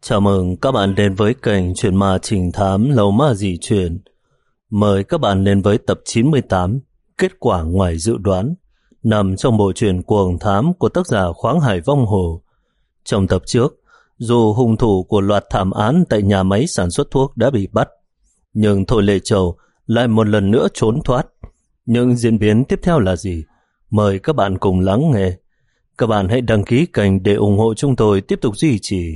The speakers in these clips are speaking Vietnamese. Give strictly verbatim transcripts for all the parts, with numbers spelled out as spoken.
Chào mừng các bạn đến với kênh Chuyện Ma Trình Thám Lầu Ma Dị Chuyện. Mời các bạn đến với tập chín mươi tám, Kết quả ngoài dự đoán, nằm trong bộ truyện Cuồng Thám của tác giả Khoáng Hải Vong Hồ. Trong tập trước, dù hung thủ của loạt thảm án tại nhà máy sản xuất thuốc đã bị bắt, nhưng Thôi Lệ Châu lại một lần nữa trốn thoát. Những diễn biến tiếp theo là gì? Mời các bạn cùng lắng nghe. Các bạn hãy đăng ký kênh để ủng hộ chúng tôi tiếp tục duy trì.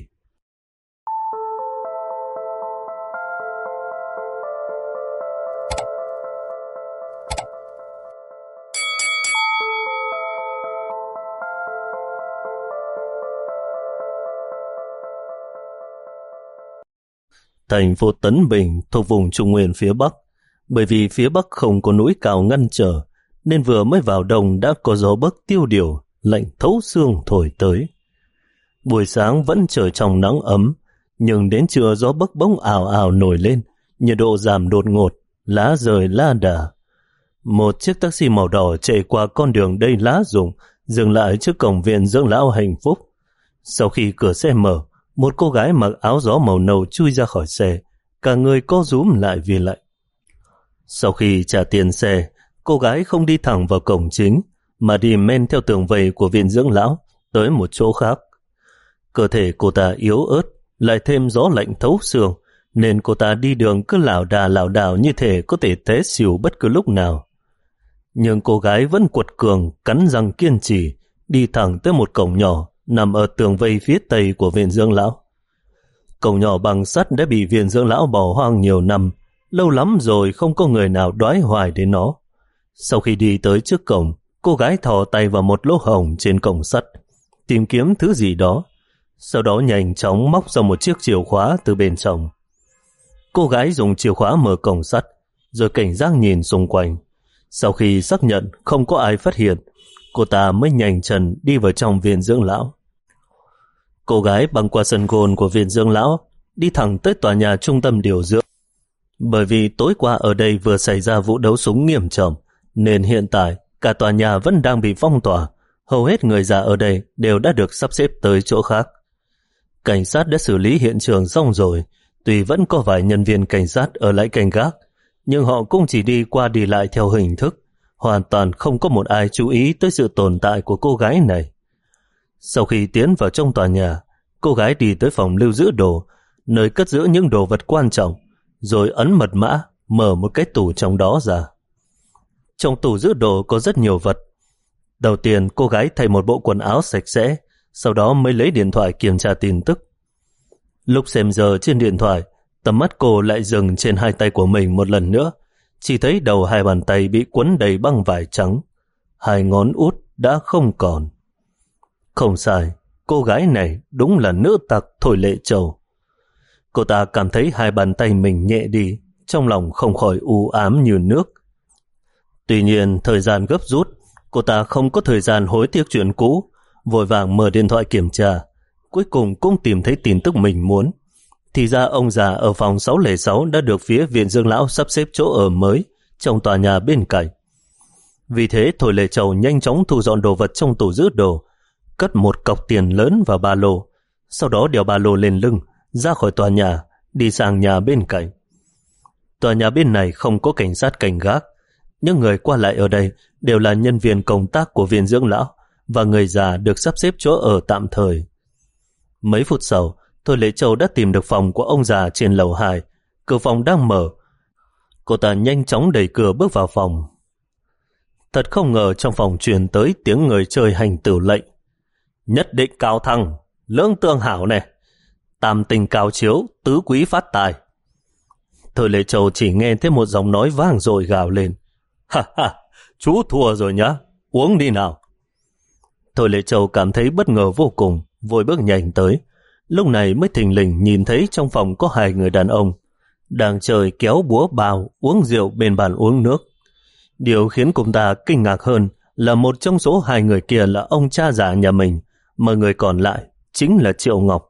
Thành phố Tấn Bình thuộc vùng Trung Nguyên phía Bắc. Bởi vì phía Bắc không có núi cao ngăn trở, nên vừa mới vào đông đã có gió bấc tiêu điều, lạnh thấu xương thổi tới. Buổi sáng vẫn trời trong nắng ấm, nhưng đến trưa gió bấc bỗng ào ào nổi lên, nhiệt độ giảm đột ngột, lá rơi la đà. Một chiếc taxi màu đỏ chạy qua con đường đầy lá rụng, dừng lại trước cổng viện dưỡng lão Hạnh Phúc. Sau khi cửa xe mở, một cô gái mặc áo gió màu nâu chui ra khỏi xe, cả người co rúm lại vì lạnh. Sau khi trả tiền xe, cô gái không đi thẳng vào cổng chính, mà đi men theo tường vây của viện dưỡng lão tới một chỗ khác. Cơ thể cô ta yếu ớt, lại thêm gió lạnh thấu xương, nên cô ta đi đường cứ lảo đà lảo đảo như thể có thể té xỉu bất cứ lúc nào. Nhưng cô gái vẫn quật cường, cắn răng kiên trì, đi thẳng tới một cổng nhỏ nằm ở tường vây phía tây của viện dưỡng lão. Cổng nhỏ bằng sắt đã bị viện dưỡng lão bỏ hoang nhiều năm, lâu lắm rồi không có người nào đoái hoài đến nó. Sau khi đi tới trước cổng, cô gái thò tay vào một lỗ hổng trên cổng sắt, tìm kiếm thứ gì đó, sau đó nhanh chóng móc ra một chiếc chìa khóa từ bên trong. Cô gái dùng chìa khóa mở cổng sắt, rồi cảnh giác nhìn xung quanh. Sau khi xác nhận không có ai phát hiện, cô ta mới nhanh chân đi vào trong viện dưỡng lão. Cô gái băng qua sân gôn của viện dưỡng lão, đi thẳng tới tòa nhà trung tâm điều dưỡng. Bởi vì tối qua ở đây vừa xảy ra vụ đấu súng nghiêm trọng, nên hiện tại cả tòa nhà vẫn đang bị phong tỏa. Hầu hết người già ở đây đều đã được sắp xếp tới chỗ khác. Cảnh sát đã xử lý hiện trường xong rồi, tuy vẫn có vài nhân viên cảnh sát ở lại canh gác, nhưng họ cũng chỉ đi qua đi lại theo hình thức, hoàn toàn không có một ai chú ý tới sự tồn tại của cô gái này. Sau khi tiến vào trong tòa nhà, cô gái đi tới phòng lưu giữ đồ, nơi cất giữ những đồ vật quan trọng, rồi ấn mật mã, mở một cái tủ trong đó ra. Trong tủ giữ đồ có rất nhiều vật. Đầu tiên cô gái thay một bộ quần áo sạch sẽ, sau đó mới lấy điện thoại kiểm tra tin tức. Lúc xem giờ trên điện thoại, tầm mắt cô lại dừng trên hai tay của mình một lần nữa, chỉ thấy đầu hai bàn tay bị quấn đầy băng vải trắng, hai ngón út đã không còn. Không sai, cô gái này đúng là nữ tặc Thôi Lệ Châu. Cô ta cảm thấy hai bàn tay mình nhẹ đi, trong lòng không khỏi u ám như nước. Tuy nhiên thời gian gấp rút, cô ta không có thời gian hối tiếc chuyện cũ, vội vàng mở điện thoại kiểm tra, cuối cùng cũng tìm thấy tin tức mình muốn. Thì ra ông già ở phòng sáu không sáu đã được phía viện dưỡng lão sắp xếp chỗ ở mới trong tòa nhà bên cạnh. Vì thế Thôi Lệ Châu nhanh chóng thu dọn đồ vật trong tủ giữ đồ, cất một cọc tiền lớn vào ba lô, sau đó đeo ba lô lên lưng, ra khỏi tòa nhà, đi sang nhà bên cạnh. Tòa nhà bên này không có cảnh sát cảnh gác, những người qua lại ở đây đều là nhân viên công tác của viện dưỡng lão, và người già được sắp xếp chỗ ở tạm thời. Mấy phút sau, Thôi Lệ Châu đã tìm được phòng của ông già trên lầu hai. Cửa phòng đang mở. Cô ta nhanh chóng đẩy cửa bước vào phòng. Thật không ngờ trong phòng truyền tới tiếng người chơi hành tử lệnh. Nhất định cao thăng, lưỡng tương hảo này, tam tình cao chiếu, tứ quý phát tài. Thôi Lệ Châu chỉ nghe thấy một giọng nói vang dội gào lên. Ha ha, chú thua rồi nhá, uống đi nào. Thôi Lệ Châu cảm thấy bất ngờ vô cùng, vội bước nhanh tới. Lúc này mới thình lình nhìn thấy trong phòng có hai người đàn ông đang chơi kéo búa bào uống rượu bên bàn uống nước. Điều khiến cô ta kinh ngạc hơn là một trong số hai người kia là ông cha già nhà mình, mà người còn lại chính là Triệu Ngọc.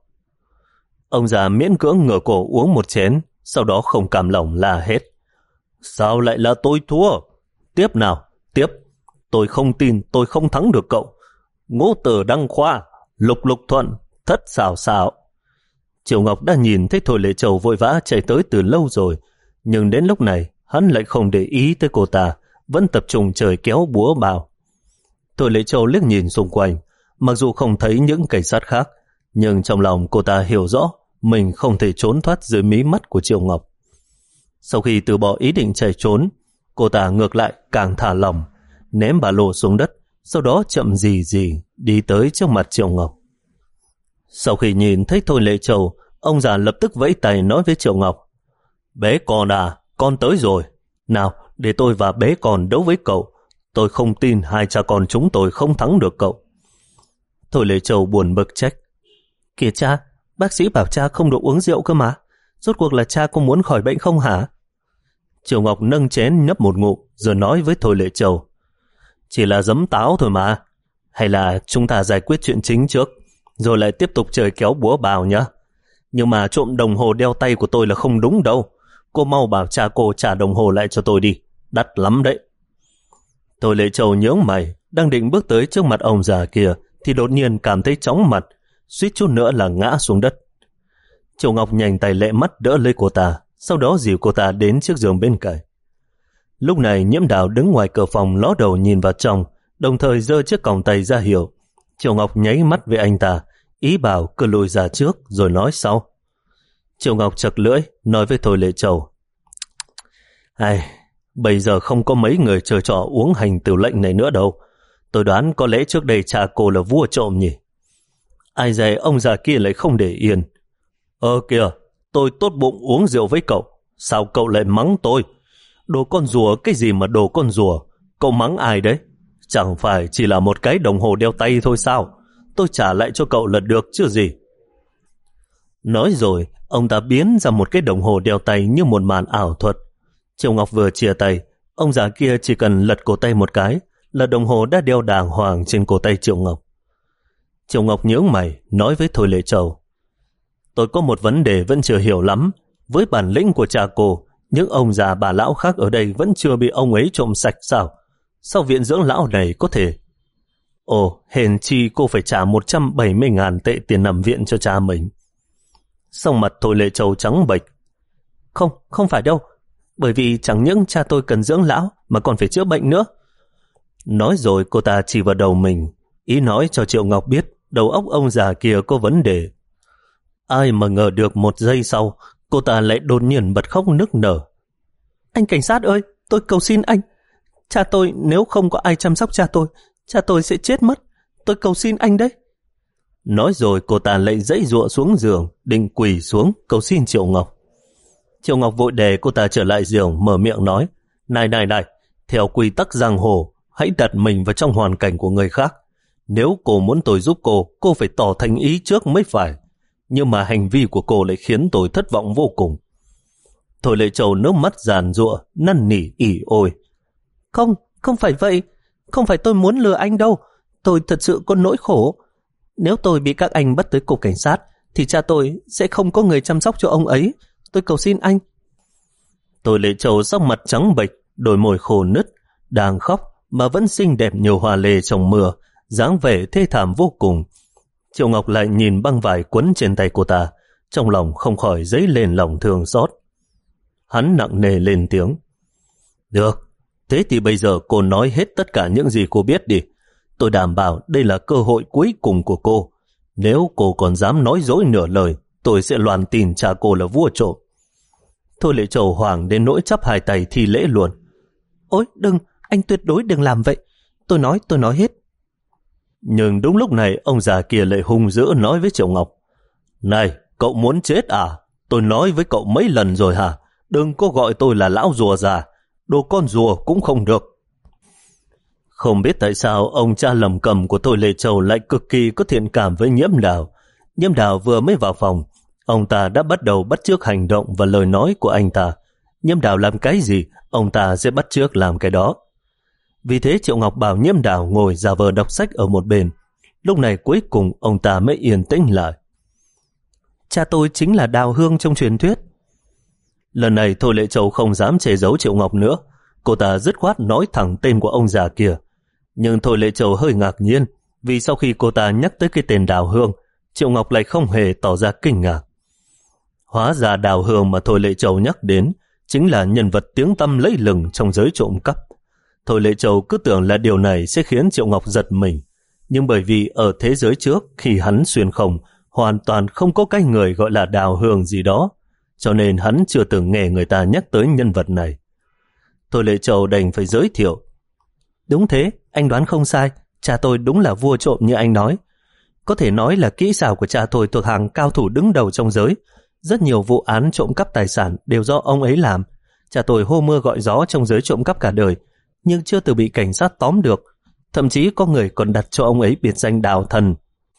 Ông già miễn cưỡng ngửa cổ uống một chén, sau đó không cam lòng la hết. Sao lại là tôi thua? Tiếp nào, tiếp. Tôi không tin tôi không thắng được cậu. Ngũ tử đăng khoa, lục lục thuận, thất xảo xảo. Triệu Ngọc đã nhìn thấy Thôi Lệ Châu vội vã chạy tới từ lâu rồi, nhưng đến lúc này hắn lại không để ý tới cô ta, vẫn tập trung trời kéo búa bào. Thôi Lệ Châu liếc nhìn xung quanh, mặc dù không thấy những cảnh sát khác, nhưng trong lòng cô ta hiểu rõ mình không thể trốn thoát dưới mí mắt của Triệu Ngọc. Sau khi từ bỏ ý định chạy trốn, cô ta ngược lại càng thả lỏng, ném ba lô xuống đất, sau đó chậm rì rì đi tới trước mặt Triệu Ngọc. Sau khi nhìn thấy Thôi Lệ Châu, ông già lập tức vẫy tay nói với Triệu Ngọc: Bé con à, con tới rồi. Nào, để tôi và bé con đấu với cậu. Tôi không tin hai cha con chúng tôi không thắng được cậu. Thôi Lệ Châu buồn bực trách: Kìa cha, bác sĩ bảo cha không được uống rượu cơ mà. Rốt cuộc là cha có muốn khỏi bệnh không hả? Triệu Ngọc nâng chén nhấp một ngụm rồi nói với Thôi Lệ Châu: Chỉ là giấm táo thôi mà. Hay là chúng ta giải quyết chuyện chính trước, rồi lại tiếp tục trời kéo búa bào nhá. Nhưng mà trộm đồng hồ đeo tay của tôi là không đúng đâu. Cô mau bảo cha cô trả đồng hồ lại cho tôi đi, đắt lắm đấy. Thôi Lệ Châu nhướng mày, đang định bước tới trước mặt ông già kia thì đột nhiên cảm thấy chóng mặt, suýt chút nữa là ngã xuống đất. Triệu Ngọc nhanh tay lẹ mắt đỡ lấy cô ta, sau đó dìu cô ta đến chiếc giường bên cạnh. Lúc này Nhiễm Đào đứng ngoài cửa phòng ló đầu nhìn vào trong, đồng thời giơ chiếc còng tay ra hiệu. Triệu Ngọc nháy mắt với anh ta, ý bảo cứ lùi ra trước rồi nói sau. Triệu Ngọc chật lưỡi nói với Thôi Lệ Châu: Ai, bây giờ không có mấy người chơi trò uống hành tử lệnh này nữa đâu. Tôi đoán có lẽ trước đây cha cô là vua trộm nhỉ. Ai dè ông già kia lại không để yên. Ơ kìa, tôi tốt bụng uống rượu với cậu, sao cậu lại mắng tôi? Đồ con rùa cái gì mà đồ con rùa? Cậu mắng ai đấy? Chẳng phải chỉ là một cái đồng hồ đeo tay thôi sao? Tôi trả lại cho cậu là được chứ gì. Nói rồi, ông ta biến ra một cái đồng hồ đeo tay như một màn ảo thuật. Triệu Ngọc vừa chia tay, ông già kia chỉ cần lật cổ tay một cái là đồng hồ đã đeo đàng hoàng trên cổ tay Triệu Ngọc. Triệu Ngọc nhướng mày nói với Thôi Lệ Châu: Tôi có một vấn đề vẫn chưa hiểu lắm. Với bản lĩnh của cha cô, những ông già bà lão khác ở đây vẫn chưa bị ông ấy trộm sạch sao? Sao viện dưỡng lão này có thể... Ồ, hèn chi cô phải trả một trăm bảy mươi ngàn tệ tiền nằm viện cho cha mình. Sau mặt Thôi Lệ Châu trắng bệch: Không, không phải đâu. Bởi vì chẳng những cha tôi cần dưỡng lão mà còn phải chữa bệnh nữa. Nói rồi cô ta chỉ vào đầu mình, ý nói cho Triệu Ngọc biết đầu óc ông già kia có vấn đề. Ai mà ngờ được một giây sau, cô ta lại đột nhiên bật khóc nức nở. Anh cảnh sát ơi, tôi cầu xin anh. Cha tôi, nếu không có ai chăm sóc cha tôi, cha tôi sẽ chết mất. Tôi cầu xin anh đấy. Nói rồi cô ta lại giãy giụa xuống giường, định quỳ xuống cầu xin Triệu Ngọc. Triệu Ngọc vội đè cô ta trở lại giường, mở miệng nói: Này này này, theo quy tắc giang hồ, hãy đặt mình vào trong hoàn cảnh của người khác. Nếu cô muốn tôi giúp cô, cô phải tỏ thành ý trước mới phải. Nhưng mà hành vi của cô lại khiến tôi thất vọng vô cùng. Thôi Lệ Châu nước mắt giàn giụa, năn nỉ ỉ ôi: Không, không phải vậy. Không phải tôi muốn lừa anh đâu. Tôi thật sự có nỗi khổ. Nếu tôi bị các anh bắt tới cục cảnh sát, thì cha tôi sẽ không có người chăm sóc cho ông ấy. Tôi cầu xin anh. Thôi Lệ Châu sắc mặt trắng bệch, đôi môi khô nứt, đang khóc mà vẫn xinh đẹp nhiều hoa lê trong mưa, dáng vẻ thê thảm vô cùng. Triệu Ngọc lại nhìn băng vải quấn trên tay cô ta, trong lòng không khỏi dấy lên lòng thương xót. Hắn nặng nề lên tiếng: Được, thế thì bây giờ cô nói hết tất cả những gì cô biết đi. Tôi đảm bảo đây là cơ hội cuối cùng của cô. Nếu cô còn dám nói dối nửa lời, tôi sẽ loan tin cha cô là vua trộm. Thôi Lệ Châu hoảng đến nỗi chắp hai tay thi lễ luôn. Ôi đừng, anh tuyệt đối đừng làm vậy. Tôi nói, tôi nói hết. Nhưng đúng lúc này ông già kia lại hung dữ nói với Triệu Ngọc: Này, cậu muốn chết à? Tôi nói với cậu mấy lần rồi hả? Đừng có gọi tôi là lão rùa già. Đồ con rùa cũng không được. Không biết tại sao ông cha lầm cầm của Thôi Lệ Châu lại cực kỳ có thiện cảm với Nhiễm Đào. Nhiễm Đào vừa mới vào phòng, ông ta đã bắt đầu bắt chước hành động và lời nói của anh ta. Nhiễm Đào làm cái gì, ông ta sẽ bắt chước làm cái đó. Vì thế Triệu Ngọc bảo Nhiễm Đào ngồi giả vờ đọc sách ở một bên. Lúc này cuối cùng ông ta mới yên tĩnh lại. Cha tôi chính là Đào Hương trong truyền thuyết. Lần này Thôi Lệ Châu không dám che giấu Triệu Ngọc nữa. Cô ta dứt khoát nói thẳng tên của ông già kia. Nhưng Thôi Lệ Châu hơi ngạc nhiên, vì sau khi cô ta nhắc tới cái tên Đào Hương, Triệu Ngọc lại không hề tỏ ra kinh ngạc. Hóa ra Đào Hương mà Thôi Lệ Châu nhắc đến chính là nhân vật tiếng tăm lẫy lừng trong giới trộm cắp. Thôi Lệ Châu cứ tưởng là điều này sẽ khiến Triệu Ngọc giật mình, nhưng bởi vì ở thế giới trước khi hắn xuyên không, hoàn toàn không có cái người gọi là Đào Hương gì đó, cho nên hắn chưa từng nghe người ta nhắc tới nhân vật này. Thôi Lệ Châu đành phải giới thiệu. Đúng thế, anh đoán không sai, cha tôi đúng là vua trộm như anh nói. Có thể nói là kỹ xảo của cha tôi thuộc hàng cao thủ đứng đầu trong giới. Rất nhiều vụ án trộm cắp tài sản đều do ông ấy làm. Cha tôi hô mưa gọi gió trong giới trộm cắp cả đời, nhưng chưa từng bị cảnh sát tóm được. Thậm chí có người còn đặt cho ông ấy biệt danh Đào Thần.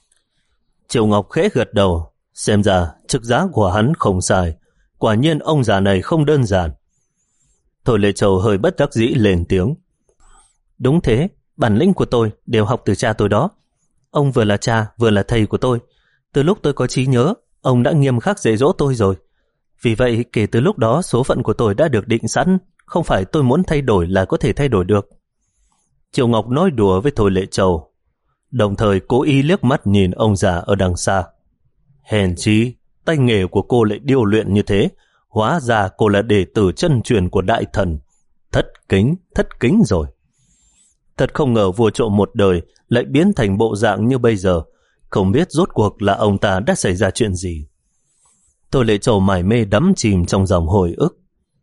Triệu Ngọc khẽ gật đầu, xem ra chức giá của hắn không sai. Quả nhiên ông già này không đơn giản. Thôi Lệ Châu hơi bất đắc dĩ lên tiếng. Đúng thế, bản lĩnh của tôi đều học từ cha tôi đó. Ông vừa là cha vừa là thầy của tôi. Từ lúc tôi có trí nhớ, ông đã nghiêm khắc dạy dỗ tôi rồi. Vì vậy kể từ lúc đó số phận của tôi đã được định sẵn, không phải tôi muốn thay đổi là có thể thay đổi được. Triệu Ngọc nói đùa với Thôi Lệ Châu, đồng thời cố ý liếc mắt nhìn ông già ở đằng xa. Hèn chi, tay nghề của cô lại điêu luyện như thế, hóa ra cô là đệ tử chân truyền của đại thần. Thất kính, thất kính rồi. Thật không ngờ vua trộm một đời lại biến thành bộ dạng như bây giờ, không biết rốt cuộc là ông ta đã xảy ra chuyện gì. Thôi Lệ Châu mải mê đắm chìm trong dòng hồi ức.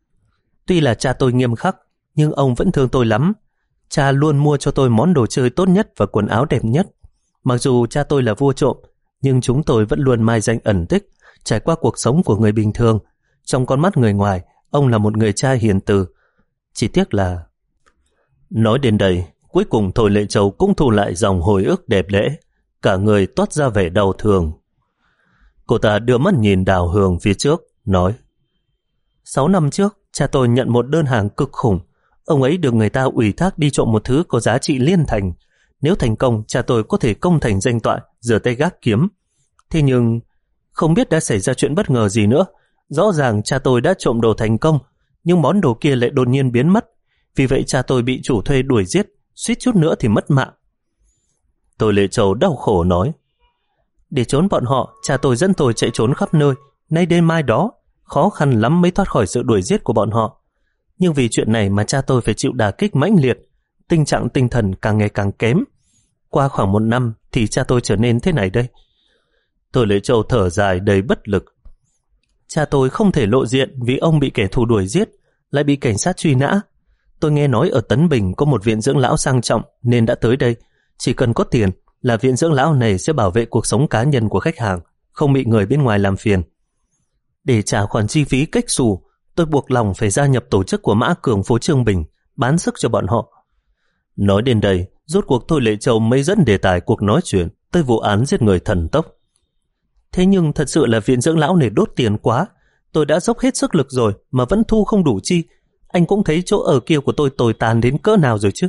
Tuy là cha tôi nghiêm khắc, nhưng ông vẫn thương tôi lắm. Cha luôn mua cho tôi món đồ chơi tốt nhất và quần áo đẹp nhất. Mặc dù cha tôi là vua trộm, nhưng chúng tôi vẫn luôn mai danh ẩn tích, trải qua cuộc sống của người bình thường. Trong con mắt người ngoài, ông là một người cha hiền từ. Chỉ tiếc là... Nói đến đây, cuối cùng Thôi Lệ Châu cũng thu lại dòng hồi ức đẹp đẽ, cả người toát ra vẻ đau thương. Cô ta đưa mắt nhìn Đào Hương phía trước, nói: Sáu năm trước, cha tôi nhận một đơn hàng cực khủng. Ông ấy được người ta ủy thác đi trộm một thứ có giá trị liên thành. Nếu thành công, cha tôi có thể công thành danh toại, rửa tay gác kiếm. Thế nhưng, không biết đã xảy ra chuyện bất ngờ gì nữa. Rõ ràng cha tôi đã trộm đồ thành công, nhưng món đồ kia lại đột nhiên biến mất. Vì vậy cha tôi bị chủ thuê đuổi giết, suýt chút nữa thì mất mạng. Thôi Lệ Châu đau khổ nói: Để trốn bọn họ, cha tôi dẫn tôi chạy trốn khắp nơi, nay đêm mai đó, khó khăn lắm mới thoát khỏi sự đuổi giết của bọn họ. Nhưng vì chuyện này mà cha tôi phải chịu đả kích mãnh liệt, tình trạng tinh thần càng ngày càng kém. Qua khoảng một năm thì cha tôi trở nên thế này đây. Thôi Lệ Châu thở dài đầy bất lực. Cha tôi không thể lộ diện vì ông bị kẻ thù đuổi giết, lại bị cảnh sát truy nã. Tôi nghe nói ở Tấn Bình có một viện dưỡng lão sang trọng nên đã tới đây. Chỉ cần có tiền là viện dưỡng lão này sẽ bảo vệ cuộc sống cá nhân của khách hàng, không bị người bên ngoài làm phiền. Để trả khoản chi phí cách xù, tôi buộc lòng phải gia nhập tổ chức của Mã Cường phố Trương Bình, bán sức cho bọn họ. Nói đến đây, rốt cuộc Thôi Lệ Châu mới dẫn đề tài cuộc nói chuyện tới vụ án giết người thần tốc. Thế nhưng thật sự là viện dưỡng lão này đốt tiền quá. Tôi đã dốc hết sức lực rồi mà vẫn thu không đủ chi. Anh cũng thấy chỗ ở kia của tôi tồi tàn đến cỡ nào rồi chứ.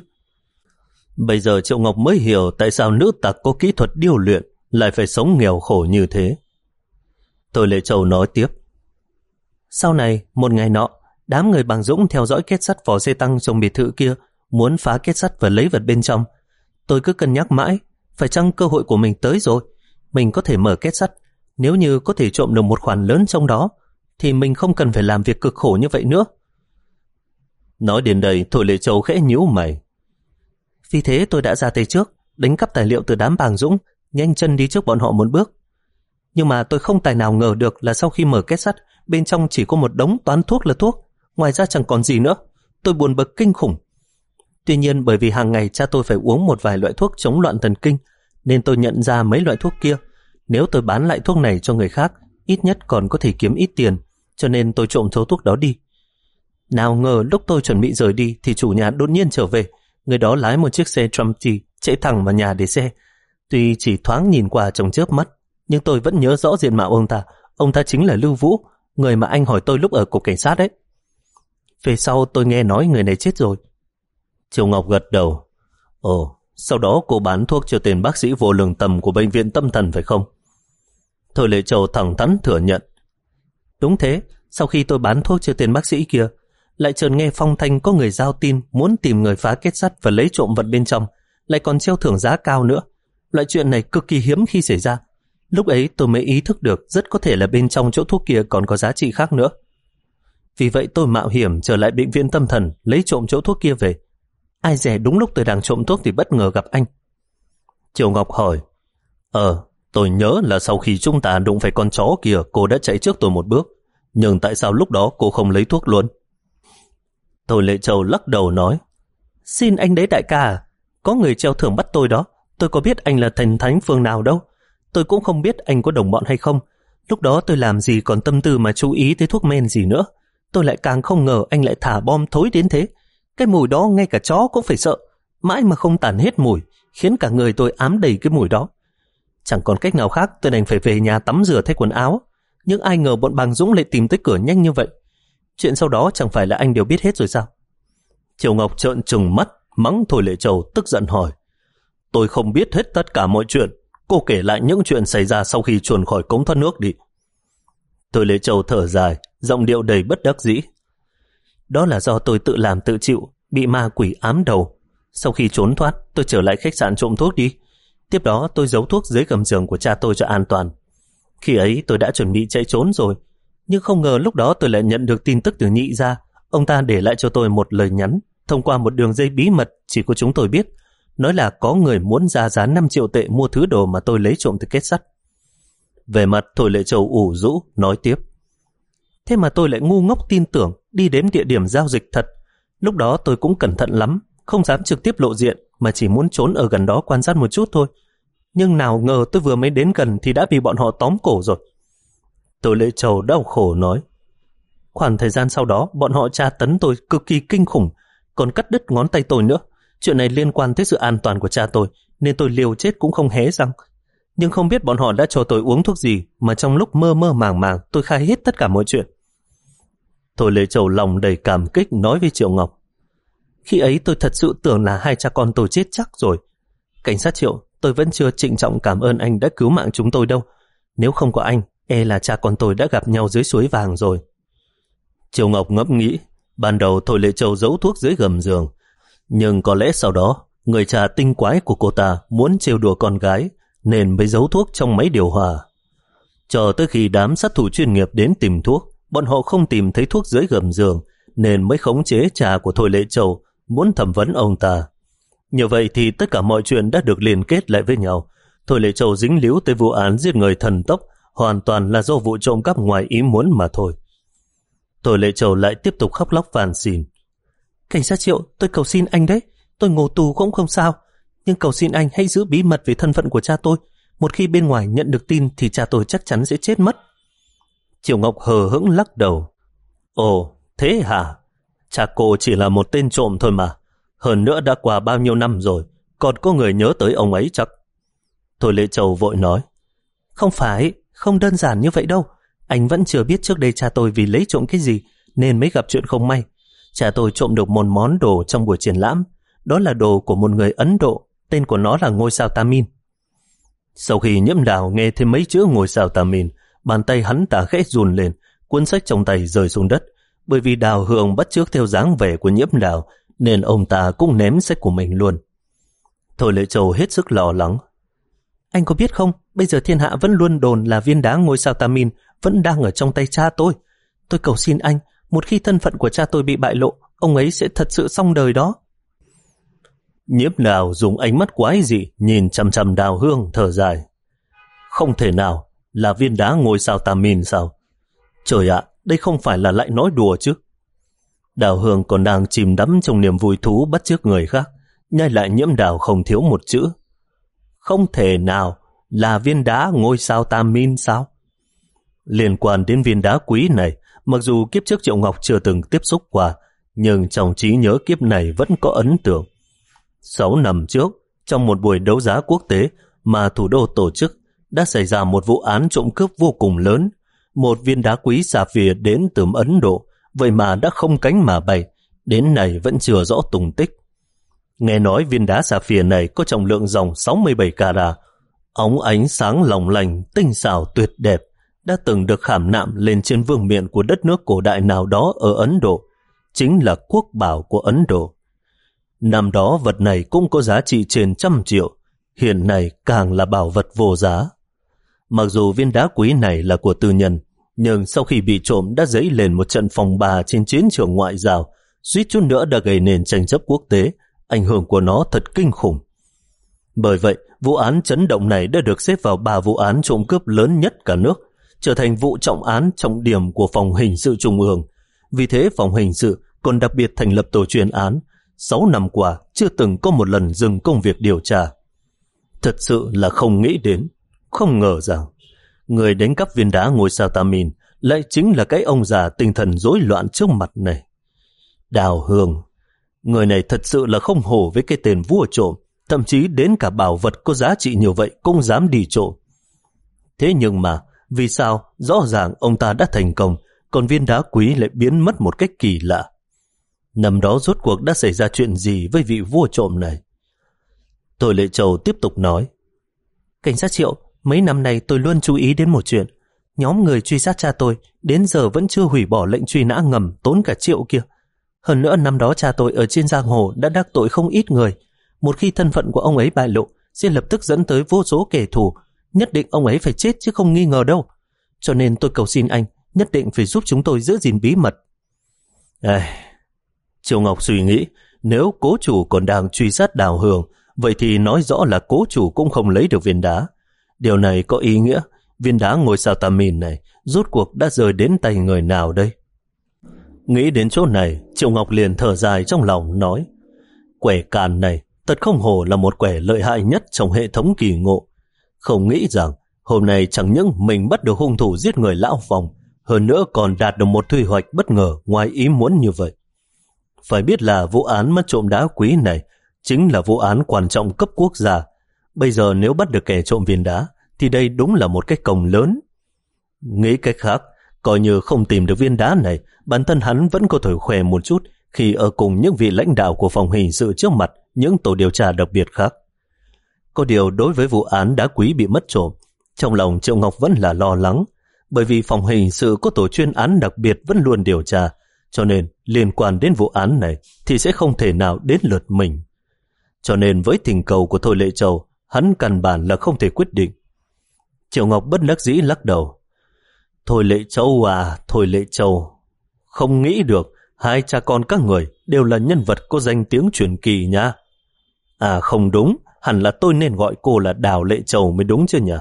Bây giờ Triệu Ngọc mới hiểu tại sao nữ tặc có kỹ thuật điêu luyện lại phải sống nghèo khổ như thế. Thôi Lệ Châu nói tiếp: Sau này, một ngày nọ, đám người bằng Dũng theo dõi kết sắt vỏ xe tăng trong biệt thự kia, muốn phá kết sắt và lấy vật bên trong. Tôi cứ cân nhắc mãi, phải chăng cơ hội của mình tới rồi. Mình có thể mở kết sắt, nếu như có thể trộm được một khoản lớn trong đó, thì mình không cần phải làm việc cực khổ như vậy nữa. Nói đến đây, Thôi Lệ Châu khẽ nhíu mày. Vì thế tôi đã ra tay trước, đánh cắp tài liệu từ đám Bàng Dũng, nhanh chân đi trước bọn họ một bước. Nhưng mà tôi không tài nào ngờ được là sau khi mở kết sắt, bên trong chỉ có một đống toán thuốc là thuốc, ngoài ra chẳng còn gì nữa. Tôi buồn bực kinh khủng. Tuy nhiên bởi vì hàng ngày cha tôi phải uống một vài loại thuốc chống loạn thần kinh, nên tôi nhận ra mấy loại thuốc kia. Nếu tôi bán lại thuốc này cho người khác, ít nhất còn có thể kiếm ít tiền, cho nên tôi trộm số thuốc đó đi. Nào ngờ lúc tôi chuẩn bị rời đi thì chủ nhà đột nhiên trở về. Người đó lái một chiếc xe Trumpy chạy thẳng vào nhà để xe. Tuy chỉ thoáng nhìn qua trong chớp mắt, nhưng tôi vẫn nhớ rõ diện mạo ông ta. Ông ta chính là Lưu Vũ, người mà anh hỏi tôi lúc ở cục cảnh sát đấy. Về sau tôi nghe nói người này chết rồi. Triệu Ngọc gật đầu. Ồ, sau đó cô bán thuốc cho tên bác sĩ vô lương tâm của bệnh viện tâm thần phải không? Thôi Lệ Châu thẳng thắn thừa nhận. Đúng thế, sau khi tôi bán thuốc cho tên bác sĩ kia, lại chợt nghe phong thanh có người giao tin muốn tìm người phá kết sắt và lấy trộm vật bên trong, lại còn treo thưởng giá cao nữa. Loại chuyện này cực kỳ hiếm khi xảy ra. Lúc ấy tôi mới ý thức được rất có thể là bên trong chỗ thuốc kia còn có giá trị khác nữa. Vì vậy tôi mạo hiểm trở lại bệnh viện tâm thần lấy trộm chỗ thuốc kia về. Ai dè đúng lúc tôi đang trộm thuốc thì bất ngờ gặp anh. Triều Ngọc hỏi, Ờ, tôi nhớ là sau khi chúng ta đụng phải con chó kia cô đã chạy trước tôi một bước. Nhưng tại sao lúc đó cô không lấy thuốc luôn? Thôi Lệ Châu lắc đầu nói, Xin anh đấy đại ca à, có người treo thưởng bắt tôi đó. Tôi có biết anh là thần thánh phương nào đâu. Tôi cũng không biết anh có đồng bọn hay không. Lúc đó tôi làm gì còn tâm tư mà chú ý tới thuốc men gì nữa. Tôi lại càng không ngờ anh lại thả bom thối đến thế. Cái mùi đó ngay cả chó cũng phải sợ. Mãi mà không tản hết mùi, khiến cả người tôi ám đầy cái mùi đó. Chẳng còn cách nào khác, tôi đành phải về nhà tắm rửa thay quần áo. Nhưng ai ngờ bọn Bằng Dũng lại tìm tới cửa nhanh như vậy. Chuyện sau đó chẳng phải là anh đều biết hết rồi sao? Triều Ngọc trợn trừng mắt, mắng Thôi Lệ Châu, tức giận hỏi, Tôi không biết hết tất cả mọi chuyện. Cô kể lại những chuyện xảy ra sau khi chuồn khỏi cống thoát nước đi. Thôi Lệ Châu thở dài, giọng điệu đầy bất đắc dĩ. Đó là do tôi tự làm tự chịu, bị ma quỷ ám đầu. Sau khi trốn thoát, tôi trở lại khách sạn trộm thuốc đi. Tiếp đó tôi giấu thuốc dưới gầm giường của cha tôi cho an toàn. Khi ấy tôi đã chuẩn bị chạy trốn rồi. Nhưng không ngờ lúc đó tôi lại nhận được tin tức từ Nhị gia. Ông ta để lại cho tôi một lời nhắn thông qua một đường dây bí mật chỉ có chúng tôi biết, nói là có người muốn ra giá năm triệu tệ mua thứ đồ mà tôi lấy trộm từ kết sắt. Về mặt Thôi Lệ Châu ủ rũ nói tiếp, Thế mà tôi lại ngu ngốc tin tưởng, đi đến địa điểm giao dịch thật. Lúc đó tôi cũng cẩn thận lắm, không dám trực tiếp lộ diện, mà chỉ muốn trốn ở gần đó quan sát một chút thôi. Nhưng nào ngờ tôi vừa mới đến gần thì đã bị bọn họ tóm cổ rồi. Thôi Lệ Châu đau khổ nói, Khoảng thời gian sau đó bọn họ tra tấn tôi cực kỳ kinh khủng, còn cắt đứt ngón tay tôi nữa. Chuyện này liên quan tới sự an toàn của cha tôi, nên tôi liều chết cũng không hé răng. Nhưng không biết bọn họ đã cho tôi uống thuốc gì mà trong lúc mơ mơ màng màng tôi khai hết tất cả mọi chuyện. Thôi Lệ Châu lòng đầy cảm kích nói với Triệu Ngọc, Khi ấy tôi thật sự tưởng là hai cha con tôi chết chắc rồi. Cảnh sát Triệu, tôi vẫn chưa trịnh trọng cảm ơn anh đã cứu mạng chúng tôi đâu. Nếu không có anh, e là cha con tôi đã gặp nhau dưới suối vàng rồi. Triệu Ngọc ngẫm nghĩ, ban đầu Thôi Lệ Châu giấu thuốc dưới gầm giường, nhưng có lẽ sau đó người cha tinh quái của cô ta muốn trêu đùa con gái nên mới giấu thuốc trong máy điều hòa. Cho tới khi đám sát thủ chuyên nghiệp đến tìm thuốc, bọn họ không tìm thấy thuốc dưới gầm giường nên mới khống chế cha của Thôi Lệ Châu, muốn thẩm vấn ông ta. Như vậy thì tất cả mọi chuyện đã được liên kết lại với nhau. Thôi Lệ Châu dính líu tới vụ án giết người thần tốc hoàn toàn là do vụ trộm cắp ngoài ý muốn mà thôi. Thôi Lệ Châu lại tiếp tục khóc lóc van xin, Cảnh sát Triệu, tôi cầu xin anh đấy, tôi ngồi tù cũng không sao, nhưng cầu xin anh hãy giữ bí mật về thân phận của cha tôi. Một khi bên ngoài nhận được tin thì cha tôi chắc chắn sẽ chết mất. Triệu Ngọc hờ hững lắc đầu, Ồ, thế hả? Cha cô chỉ là một tên trộm thôi mà. Hơn nữa đã qua bao nhiêu năm rồi, còn có người nhớ tới ông ấy chắc. Thôi Lệ Châu vội nói, Không phải, không đơn giản như vậy đâu. Anh vẫn chưa biết trước đây cha tôi vì lấy trộm cái gì nên mới gặp chuyện không may. Cha tôi trộm được một món đồ trong buổi triển lãm. Đó là đồ của một người Ấn Độ, tên của nó là ngôi sao Tamin. Sau khi Nhiễm Đào nghe thêm mấy chữ ngôi sao Tamin, bàn tay hắn ta khẽ run lên, cuốn sách trong tay rơi xuống đất. Bởi vì Đào Hương bắt chước theo dáng vẻ của Nhiễm Đào nên ông ta cũng ném sách của mình luôn. Thôi Lệ Châu hết sức lo lắng, Anh có biết không, bây giờ thiên hạ vẫn luôn đồn là viên đá ngôi sao Tamin vẫn đang ở trong tay cha tôi. Tôi cầu xin anh, một khi thân phận của cha tôi bị bại lộ, ông ấy sẽ thật sự xong đời đó. Nhiễm Đào dùng ánh mắt quái dị nhìn chằm chằm Đào Hương thở dài, Không thể nào, là viên đá ngôi sao Tamin sao? Trời ạ, đây không phải là lại nói đùa chứ? Đào Hương còn đang chìm đắm trong niềm vui thú bắt chước người khác, nhai lại Nhiễm Đào không thiếu một chữ. Không thể nào, là viên đá ngôi sao Tamin sao? Liên quan đến viên đá quý này, mặc dù kiếp trước Triệu Ngọc chưa từng tiếp xúc qua, nhưng trong trí nhớ kiếp này vẫn có ấn tượng. Sáu năm trước, trong một buổi đấu giá quốc tế mà thủ đô tổ chức, đã xảy ra một vụ án trộm cướp vô cùng lớn. Một viên đá quý sapphire đến từ Ấn Độ, vậy mà đã không cánh mà bay, đến nay vẫn chưa rõ tung tích. Nghe nói viên đá sapphire này có trọng lượng dòng sáu mươi bảy carat, óng ánh sáng long lanh, tinh xảo tuyệt đẹp, đã từng được khảm nạm lên trên vương miện của đất nước cổ đại nào đó ở Ấn Độ, chính là quốc bảo của Ấn Độ. Năm đó vật này cũng có giá trị trên trăm triệu, hiện nay càng là bảo vật vô giá. Mặc dù viên đá quý này là của tư nhân, nhưng sau khi bị trộm đã dấy lên một trận phong ba trên chiến trường ngoại giao, suýt chút nữa đã gây nên tranh chấp quốc tế. Ảnh hưởng của nó thật kinh khủng. Bởi vậy, vụ án chấn động này đã được xếp vào ba vụ án trộm cướp lớn nhất cả nước, trở thành vụ trọng án trọng điểm của Phòng Hình sự Trung ương. Vì thế, Phòng Hình sự còn đặc biệt thành lập tổ chuyên án. Sáu năm qua, chưa từng có một lần dừng công việc điều tra. Thật sự là không nghĩ đến, không ngờ rằng người đánh cắp viên đá ngôi sao Tamin lại chính là cái ông già tinh thần rối loạn trước mặt này. Đào Hương, người này thật sự là không hổ với cái tên vua trộm, thậm chí đến cả bảo vật có giá trị như vậy cũng dám đi trộm. Thế nhưng mà, vì sao rõ ràng ông ta đã thành công, còn viên đá quý lại biến mất một cách kỳ lạ? Năm đó rốt cuộc đã xảy ra chuyện gì với vị vua trộm này? Thôi Lệ Châu tiếp tục nói. Cảnh sát Triệu, mấy năm nay tôi luôn chú ý đến một chuyện. Nhóm người truy sát cha tôi đến giờ vẫn chưa hủy bỏ lệnh truy nã ngầm tốn cả triệu kia. Hơn nữa năm đó cha tôi ở trên giang hồ đã đắc tội không ít người. Một khi thân phận của ông ấy bại lộ sẽ lập tức dẫn tới vô số kẻ thù. Nhất định ông ấy phải chết chứ không nghi ngờ đâu. Cho nên tôi cầu xin anh nhất định phải giúp chúng tôi giữ gìn bí mật. À, Triệu Ngọc suy nghĩ, nếu cố chủ còn đang truy sát Đào Hương, vậy thì nói rõ là cố chủ cũng không lấy được viên đá. Điều này có ý nghĩa viên đá ngôi sao Tamin này rốt cuộc đã rơi đến tay người nào đây? Nghĩ đến chỗ này, Triệu Ngọc liền thở dài trong lòng nói, quẻ càn này thật không hổ là một quẻ lợi hại nhất trong hệ thống kỳ ngộ. Không nghĩ rằng hôm nay chẳng những mình bắt được hung thủ giết người lão Phòng, hơn nữa còn đạt được một thu hoạch bất ngờ ngoài ý muốn như vậy. Phải biết là vụ án mất trộm đá quý này chính là vụ án quan trọng cấp quốc gia. Bây giờ nếu bắt được kẻ trộm viên đá thì đây đúng là một cái công lớn. Nghĩ cách khác, coi như không tìm được viên đá này, bản thân hắn vẫn có thể khoe một chút khi ở cùng những vị lãnh đạo của Phòng Hình sự trước mặt những tổ điều tra đặc biệt khác. Có điều đối với vụ án đá quý bị mất trộm, trong lòng Triệu Ngọc vẫn là lo lắng, bởi vì Phòng Hình sự có tổ chuyên án đặc biệt vẫn luôn điều tra, cho nên liên quan đến vụ án này thì sẽ không thể nào đến lượt mình. Cho nên với thỉnh cầu của Thôi Lệ Châu, hắn căn bản là không thể quyết định. Triệu Ngọc bất đắc dĩ lắc đầu. Thôi Lệ Châu à, Thôi Lệ Châu, không nghĩ được hai cha con các người đều là nhân vật có danh tiếng truyền kỳ nha. À không đúng, hẳn là tôi nên gọi cô là Đào Lệ Châu mới đúng chứ nhỉ?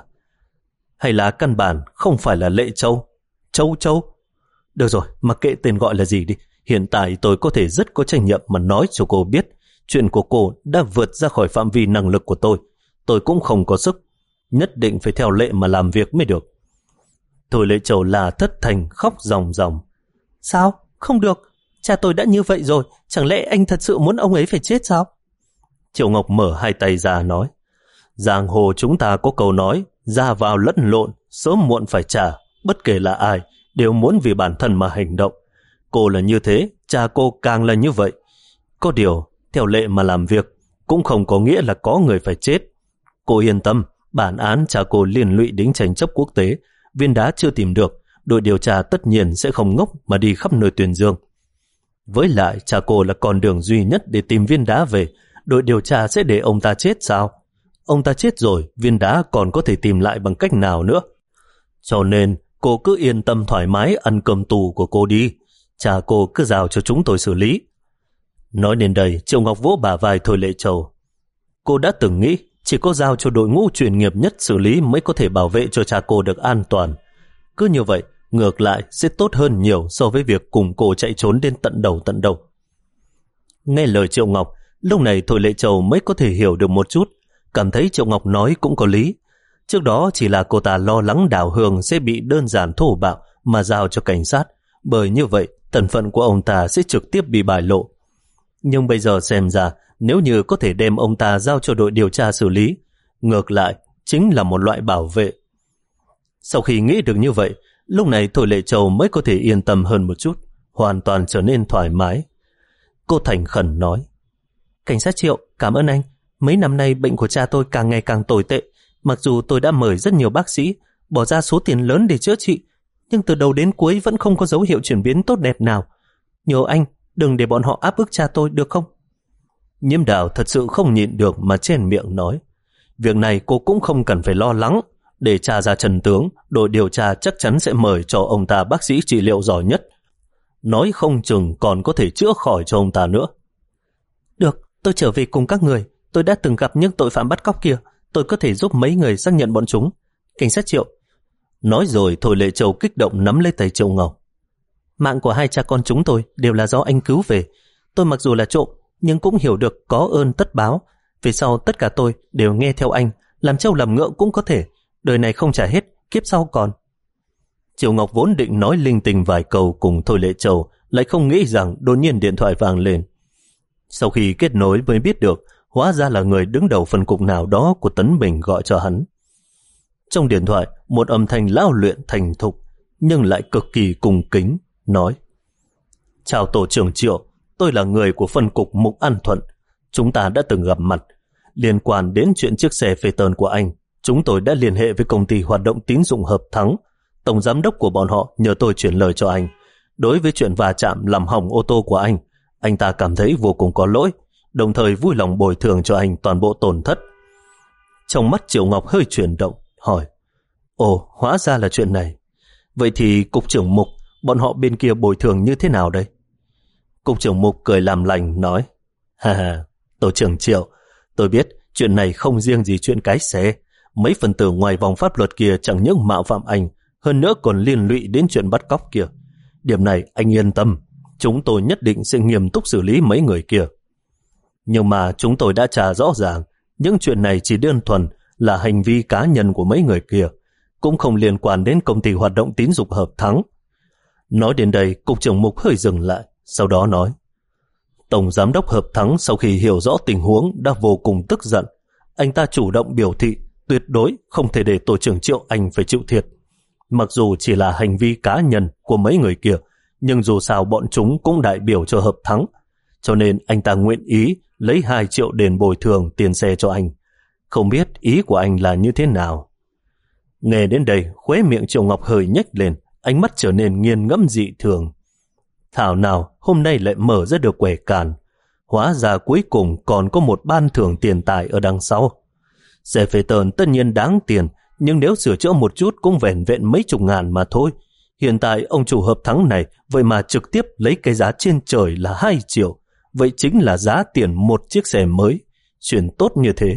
Hay là căn bản không phải là Lệ Châu? Châu Châu? Được rồi, mặc kệ tên gọi là gì đi. Hiện tại tôi có thể rất có trách nhiệm mà nói cho cô biết chuyện của cô đã vượt ra khỏi phạm vi năng lực của tôi. Tôi cũng không có sức, nhất định phải theo lệ mà làm việc mới được. Thôi Lệ Châu là thất thành khóc ròng ròng. Sao? Không được. Cha tôi đã như vậy rồi, chẳng lẽ anh thật sự muốn ông ấy phải chết sao? Triệu Ngọc mở hai tay ra nói, giang hồ chúng ta có câu nói, ra vào lẫn lộn, sớm muộn phải trả, bất kể là ai, đều muốn vì bản thân mà hành động. Cô là như thế, cha cô càng là như vậy. Có điều, theo lệ mà làm việc, cũng không có nghĩa là có người phải chết. Cô yên tâm, bản án cha cô liên lụy đến tranh chấp quốc tế, viên đá chưa tìm được, đội điều tra tất nhiên sẽ không ngốc mà đi khắp nơi tuyên dương. Với lại, cha cô là con đường duy nhất để tìm viên đá về, đội điều tra sẽ để ông ta chết sao? Ông ta chết rồi, viên đá còn có thể tìm lại bằng cách nào nữa? Cho nên, cô cứ yên tâm thoải mái ăn cơm tù của cô đi, cha cô cứ giao cho chúng tôi xử lý. Nói đến đây, Triệu Ngọc vỗ bả vai Thôi Lệ Châu. Cô đã từng nghĩ chỉ có giao cho đội ngũ chuyên nghiệp nhất xử lý mới có thể bảo vệ cho cha cô được an toàn. Cứ như vậy, ngược lại sẽ tốt hơn nhiều so với việc cùng cô chạy trốn đến tận đầu tận đầu. Nghe lời Triệu Ngọc, lúc này Thôi Lệ Châu mới có thể hiểu được một chút, cảm thấy Triệu Ngọc nói cũng có lý. Trước đó chỉ là cô ta lo lắng Đào Hương sẽ bị đơn giản thô bạo mà giao cho cảnh sát, bởi như vậy thân phận của ông ta sẽ trực tiếp bị bại lộ. Nhưng bây giờ xem ra, nếu như có thể đem ông ta giao cho đội điều tra xử lý, ngược lại chính là một loại bảo vệ. Sau khi nghĩ được như vậy, lúc này Thôi Lệ Châu mới có thể yên tâm hơn một chút, hoàn toàn trở nên thoải mái. Cô thành khẩn nói, cảnh sát Triệu, cảm ơn anh. Mấy năm nay bệnh của cha tôi càng ngày càng tồi tệ. Mặc dù tôi đã mời rất nhiều bác sĩ, bỏ ra số tiền lớn để chữa trị, nhưng từ đầu đến cuối vẫn không có dấu hiệu chuyển biến tốt đẹp nào. Nhờ anh, đừng để bọn họ áp bức cha tôi được không? Nhiễm Đào thật sự không nhịn được mà chen miệng nói, việc này cô cũng không cần phải lo lắng. Để tra ra chân tướng, đội điều tra chắc chắn sẽ mời cho ông ta bác sĩ trị liệu giỏi nhất. Nói không chừng còn có thể chữa khỏi cho ông ta nữa. Được, tôi trở về cùng các người. Tôi đã từng gặp những tội phạm bắt cóc kia. Tôi có thể giúp mấy người xác nhận bọn chúng. Cảnh sát Triệu. Nói rồi Thôi Lệ Châu kích động nắm lấy tay Triệu Ngọc. Mạng của hai cha con chúng tôi đều là do anh cứu về. Tôi mặc dù là trộm, nhưng cũng hiểu được có ơn tất báo. Về sau tất cả tôi đều nghe theo anh. Làm trâu làm ngựa cũng có thể. Đời này không trả hết, kiếp sau còn. Triệu Ngọc vốn định nói linh tinh vài câu cùng Thôi Lệ Châu, lại không nghĩ rằng đột nhiên điện thoại vang lên. Sau khi kết nối mới biết được, hóa ra là người đứng đầu phân cục nào đó của Tấn Bình gọi cho hắn. Trong điện thoại, một âm thanh lao luyện thành thục, nhưng lại cực kỳ cung kính, nói: Chào tổ trưởng Triệu, tôi là người của phân cục Mục An Thuận. Chúng ta đã từng gặp mặt. Liên quan đến chuyện chiếc xe Phaeton của anh, chúng tôi đã liên hệ với công ty hoạt động tín dụng Hợp Thắng. Tổng giám đốc của bọn họ nhờ tôi chuyển lời cho anh. Đối với chuyện va chạm làm hỏng ô tô của anh, anh ta cảm thấy vô cùng có lỗi, đồng thời vui lòng bồi thường cho anh toàn bộ tổn thất. Trong mắt Triệu Ngọc hơi chuyển động, hỏi: Ồ, hóa ra là chuyện này. Vậy thì cục trưởng Mục, bọn họ bên kia bồi thường như thế nào đây? Cục trưởng Mục cười làm lành nói: Ha ha, tổ trưởng Triệu, tôi biết chuyện này không riêng gì chuyện cái xe. Mấy phần tử ngoài vòng pháp luật kia chẳng những mạo phạm anh, hơn nữa còn liên lụy đến chuyện bắt cóc kia. Điểm này anh yên tâm, chúng tôi nhất định sẽ nghiêm túc xử lý mấy người kia. Nhưng mà chúng tôi đã trả rõ ràng, những chuyện này chỉ đơn thuần là hành vi cá nhân của mấy người kia, cũng không liên quan đến công ty hoạt động tín dụng Hợp Thắng. Nói đến đây, cục trưởng Mục hơi dừng lại, sau đó nói: Tổng giám đốc Hợp Thắng sau khi hiểu rõ tình huống đã vô cùng tức giận. Anh ta chủ động biểu thị tuyệt đối không thể để tổ trưởng Triệu anh phải chịu thiệt. Mặc dù chỉ là hành vi cá nhân của mấy người kia, nhưng dù sao bọn chúng cũng đại biểu cho Hợp Thắng, cho nên anh ta nguyện ý lấy hai triệu đền bồi thường tiền xe cho anh. Không biết ý của anh là như thế nào? Nghe đến đây, khóe miệng Triệu Ngọc hơi nhếch lên, ánh mắt trở nên nghiền ngẫm dị thường. Thảo nào hôm nay lại mở ra được quẻ càn, hóa ra cuối cùng còn có một ban thưởng tiền tài ở đằng sau. Xe Phaeton tất nhiên đáng tiền, nhưng nếu sửa chữa một chút cũng vẻn vẹn mấy chục ngàn mà thôi. Hiện tại ông chủ Hợp Thắng này vậy mà trực tiếp lấy cái giá trên trời là hai triệu, vậy chính là giá tiền một chiếc xe mới. Chuyện tốt như thế.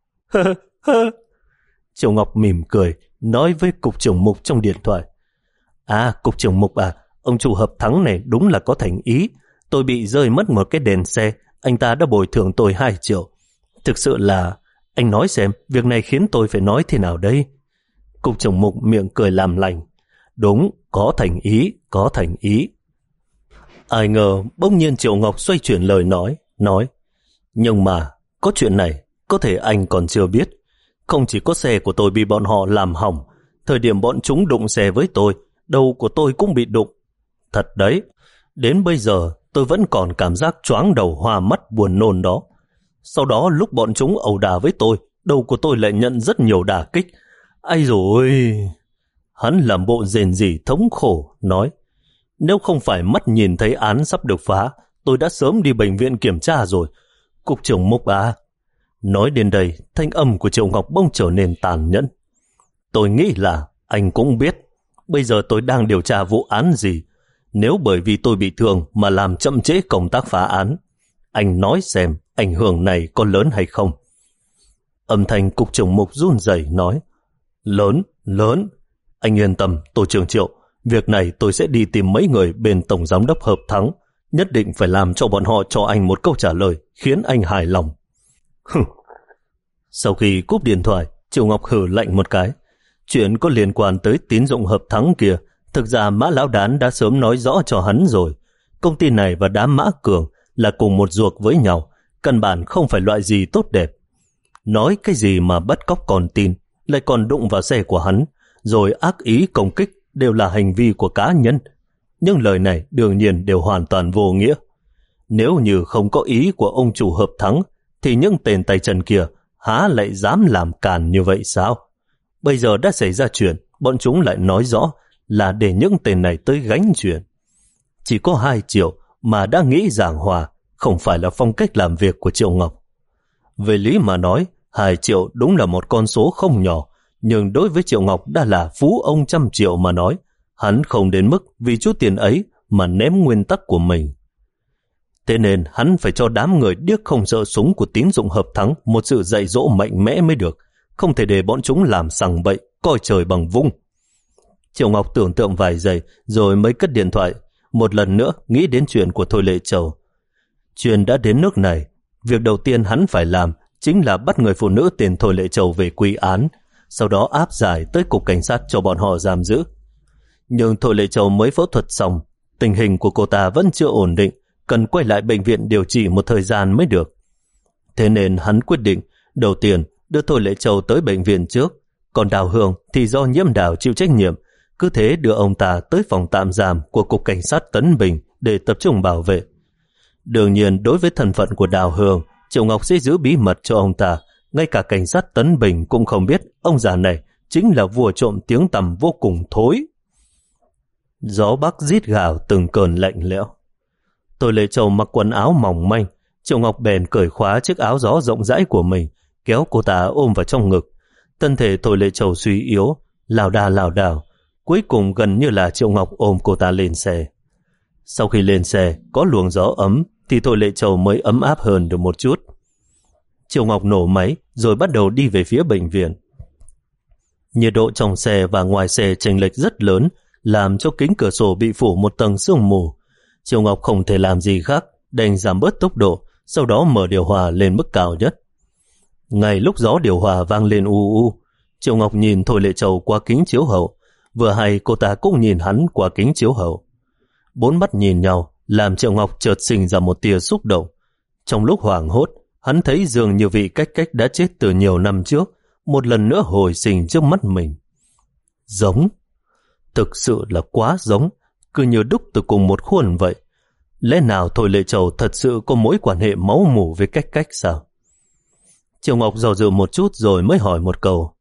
Triệu Ngọc mỉm cười, nói với cục trưởng Mục trong điện thoại: À, cục trưởng Mục à, ông chủ Hợp Thắng này đúng là có thành ý. Tôi bị rơi mất một cái đèn xe, anh ta đã bồi thường tôi hai triệu. Thực sự là, anh nói xem, việc này khiến tôi phải nói thế nào đây? Cục trưởng Mục miệng cười làm lành: Đúng, có thành ý, có thành ý. Ai ngờ bỗng nhiên Triệu Ngọc xoay chuyển lời nói, nói: Nhưng mà, có chuyện này, có thể anh còn chưa biết. Không chỉ có xe của tôi bị bọn họ làm hỏng, thời điểm bọn chúng đụng xe với tôi, đầu của tôi cũng bị đụng. Thật đấy, đến bây giờ tôi vẫn còn cảm giác choáng đầu hoa mắt buồn nôn đó. Sau đó lúc bọn chúng ẩu đả với tôi, đầu của tôi lại nhận rất nhiều đả kích. Ai rồi! Hắn làm bộ rền rỉ thống khổ, nói: Nếu không phải mắt nhìn thấy án sắp được phá, tôi đã sớm đi bệnh viện kiểm tra rồi. Cục trưởng Mục à. Nói đến đây, thanh âm của Triệu Ngọc bỗng trở nên tàn nhẫn. Tôi nghĩ là anh cũng biết, bây giờ tôi đang điều tra vụ án gì. Nếu bởi vì tôi bị thương mà làm chậm trễ công tác phá án, anh nói xem ảnh hưởng này có lớn hay không? Âm thanh cục trưởng Mục run rẩy nói: Lớn, lớn. Anh yên tâm, tổ trưởng Triệu, việc này tôi sẽ đi tìm mấy người bên tổng giám đốc Hợp Thắng, nhất định phải làm cho bọn họ cho anh một câu trả lời khiến anh hài lòng. Sau khi cúp điện thoại, Triệu Ngọc hừ lạnh một cái. Chuyện có liên quan tới tín dụng Hợp Thắng kia, thực ra Mã Lão Đán đã sớm nói rõ cho hắn rồi. Công ty này và đám Mã Cường là cùng một ruột với nhau, căn bản không phải loại gì tốt đẹp. Nói cái gì mà bắt cóc con tin, lại còn đụng vào xe của hắn, rồi ác ý công kích đều là hành vi của cá nhân. Nhưng lời này đương nhiên đều hoàn toàn vô nghĩa. Nếu như không có ý của ông chủ Hợp Thắng, thì những tên tay chân kia há lại dám làm càn như vậy sao? Bây giờ đã xảy ra chuyện, bọn chúng lại nói rõ là để những tên này tới gánh chuyện. Chỉ có hai triệu mà đã nghĩ giảng hòa, không phải là phong cách làm việc của Triệu Ngọc. Về lý mà nói, hai triệu đúng là một con số không nhỏ, Nhưng đối với Triệu Ngọc đã là phú ông trăm triệu mà nói, hắn không đến mức vì chút tiền ấy mà ném nguyên tắc của mình. Thế nên hắn phải cho đám người điếc không sợ súng của tín dụng hợp thắng một sự dạy dỗ mạnh mẽ mới được, không thể để bọn chúng làm sằng bậy, coi trời bằng vung. Triệu Ngọc tưởng tượng vài giây rồi mới cất điện thoại, một lần nữa nghĩ đến chuyện của Thôi Lệ Châu. Chuyện đã đến nước này, việc đầu tiên hắn phải làm chính là bắt người phụ nữ tên Thôi Lệ Châu về quy án, sau đó áp giải tới cục cảnh sát cho bọn họ giam giữ. Nhưng Thôi Lệ Châu mới phẫu thuật xong, tình hình của cô ta vẫn chưa ổn định, cần quay lại bệnh viện điều trị một thời gian mới được. Thế nên hắn quyết định đầu tiên đưa Thôi Lệ Châu tới bệnh viện trước, còn Đào Hương thì do Nhiễm Đào chịu trách nhiệm, cứ thế đưa ông ta tới phòng tạm giam của cục cảnh sát Tấn Bình để tập trung bảo vệ. Đương nhiên đối với thân phận của Đào Hương, Triệu Ngọc sẽ giữ bí mật cho ông ta, ngay cả cảnh sát Tấn Bình cũng không biết ông già này chính là vua trộm tiếng tăm vô cùng thối. Gió bắc rít gào từng cơn lạnh lẽo. Thôi Lệ Châu mặc quần áo mỏng manh, Triệu Ngọc bèn cởi khóa chiếc áo gió rộng rãi của mình, kéo cô ta ôm vào trong ngực. Thân thể Thôi Lệ Châu suy yếu, lảo đà lảo đảo, cuối cùng gần như là Triệu Ngọc ôm cô ta lên xe. Sau khi lên xe có luồng gió ấm thì Thôi Lệ Châu mới ấm áp hơn được một chút. Triệu Ngọc nổ máy rồi bắt đầu đi về phía bệnh viện. Nhiệt độ trong xe và ngoài xe chênh lệch rất lớn, làm cho kính cửa sổ bị phủ một tầng sương mù. Triệu Ngọc không thể làm gì khác, đành giảm bớt tốc độ, sau đó mở điều hòa lên mức cao nhất. Ngay lúc gió điều hòa vang lên u u, Triệu Ngọc nhìn Thôi Lệ Châu qua kính chiếu hậu, vừa hay cô ta cũng nhìn hắn qua kính chiếu hậu. Bốn mắt nhìn nhau làm Triệu Ngọc chợt sinh ra một tia xúc động. Trong lúc hoảng hốt, hắn thấy dường như vị Cách Cách đã chết từ nhiều năm trước một lần nữa hồi sinh trước mắt mình. Giống, thực sự là quá giống, cứ như đúc từ cùng một khuôn vậy. Lẽ nào Thôi Lệ Châu thật sự có mối quan hệ máu mủ với Cách Cách sao? Triệu Ngọc dò dự một chút rồi mới hỏi một câu.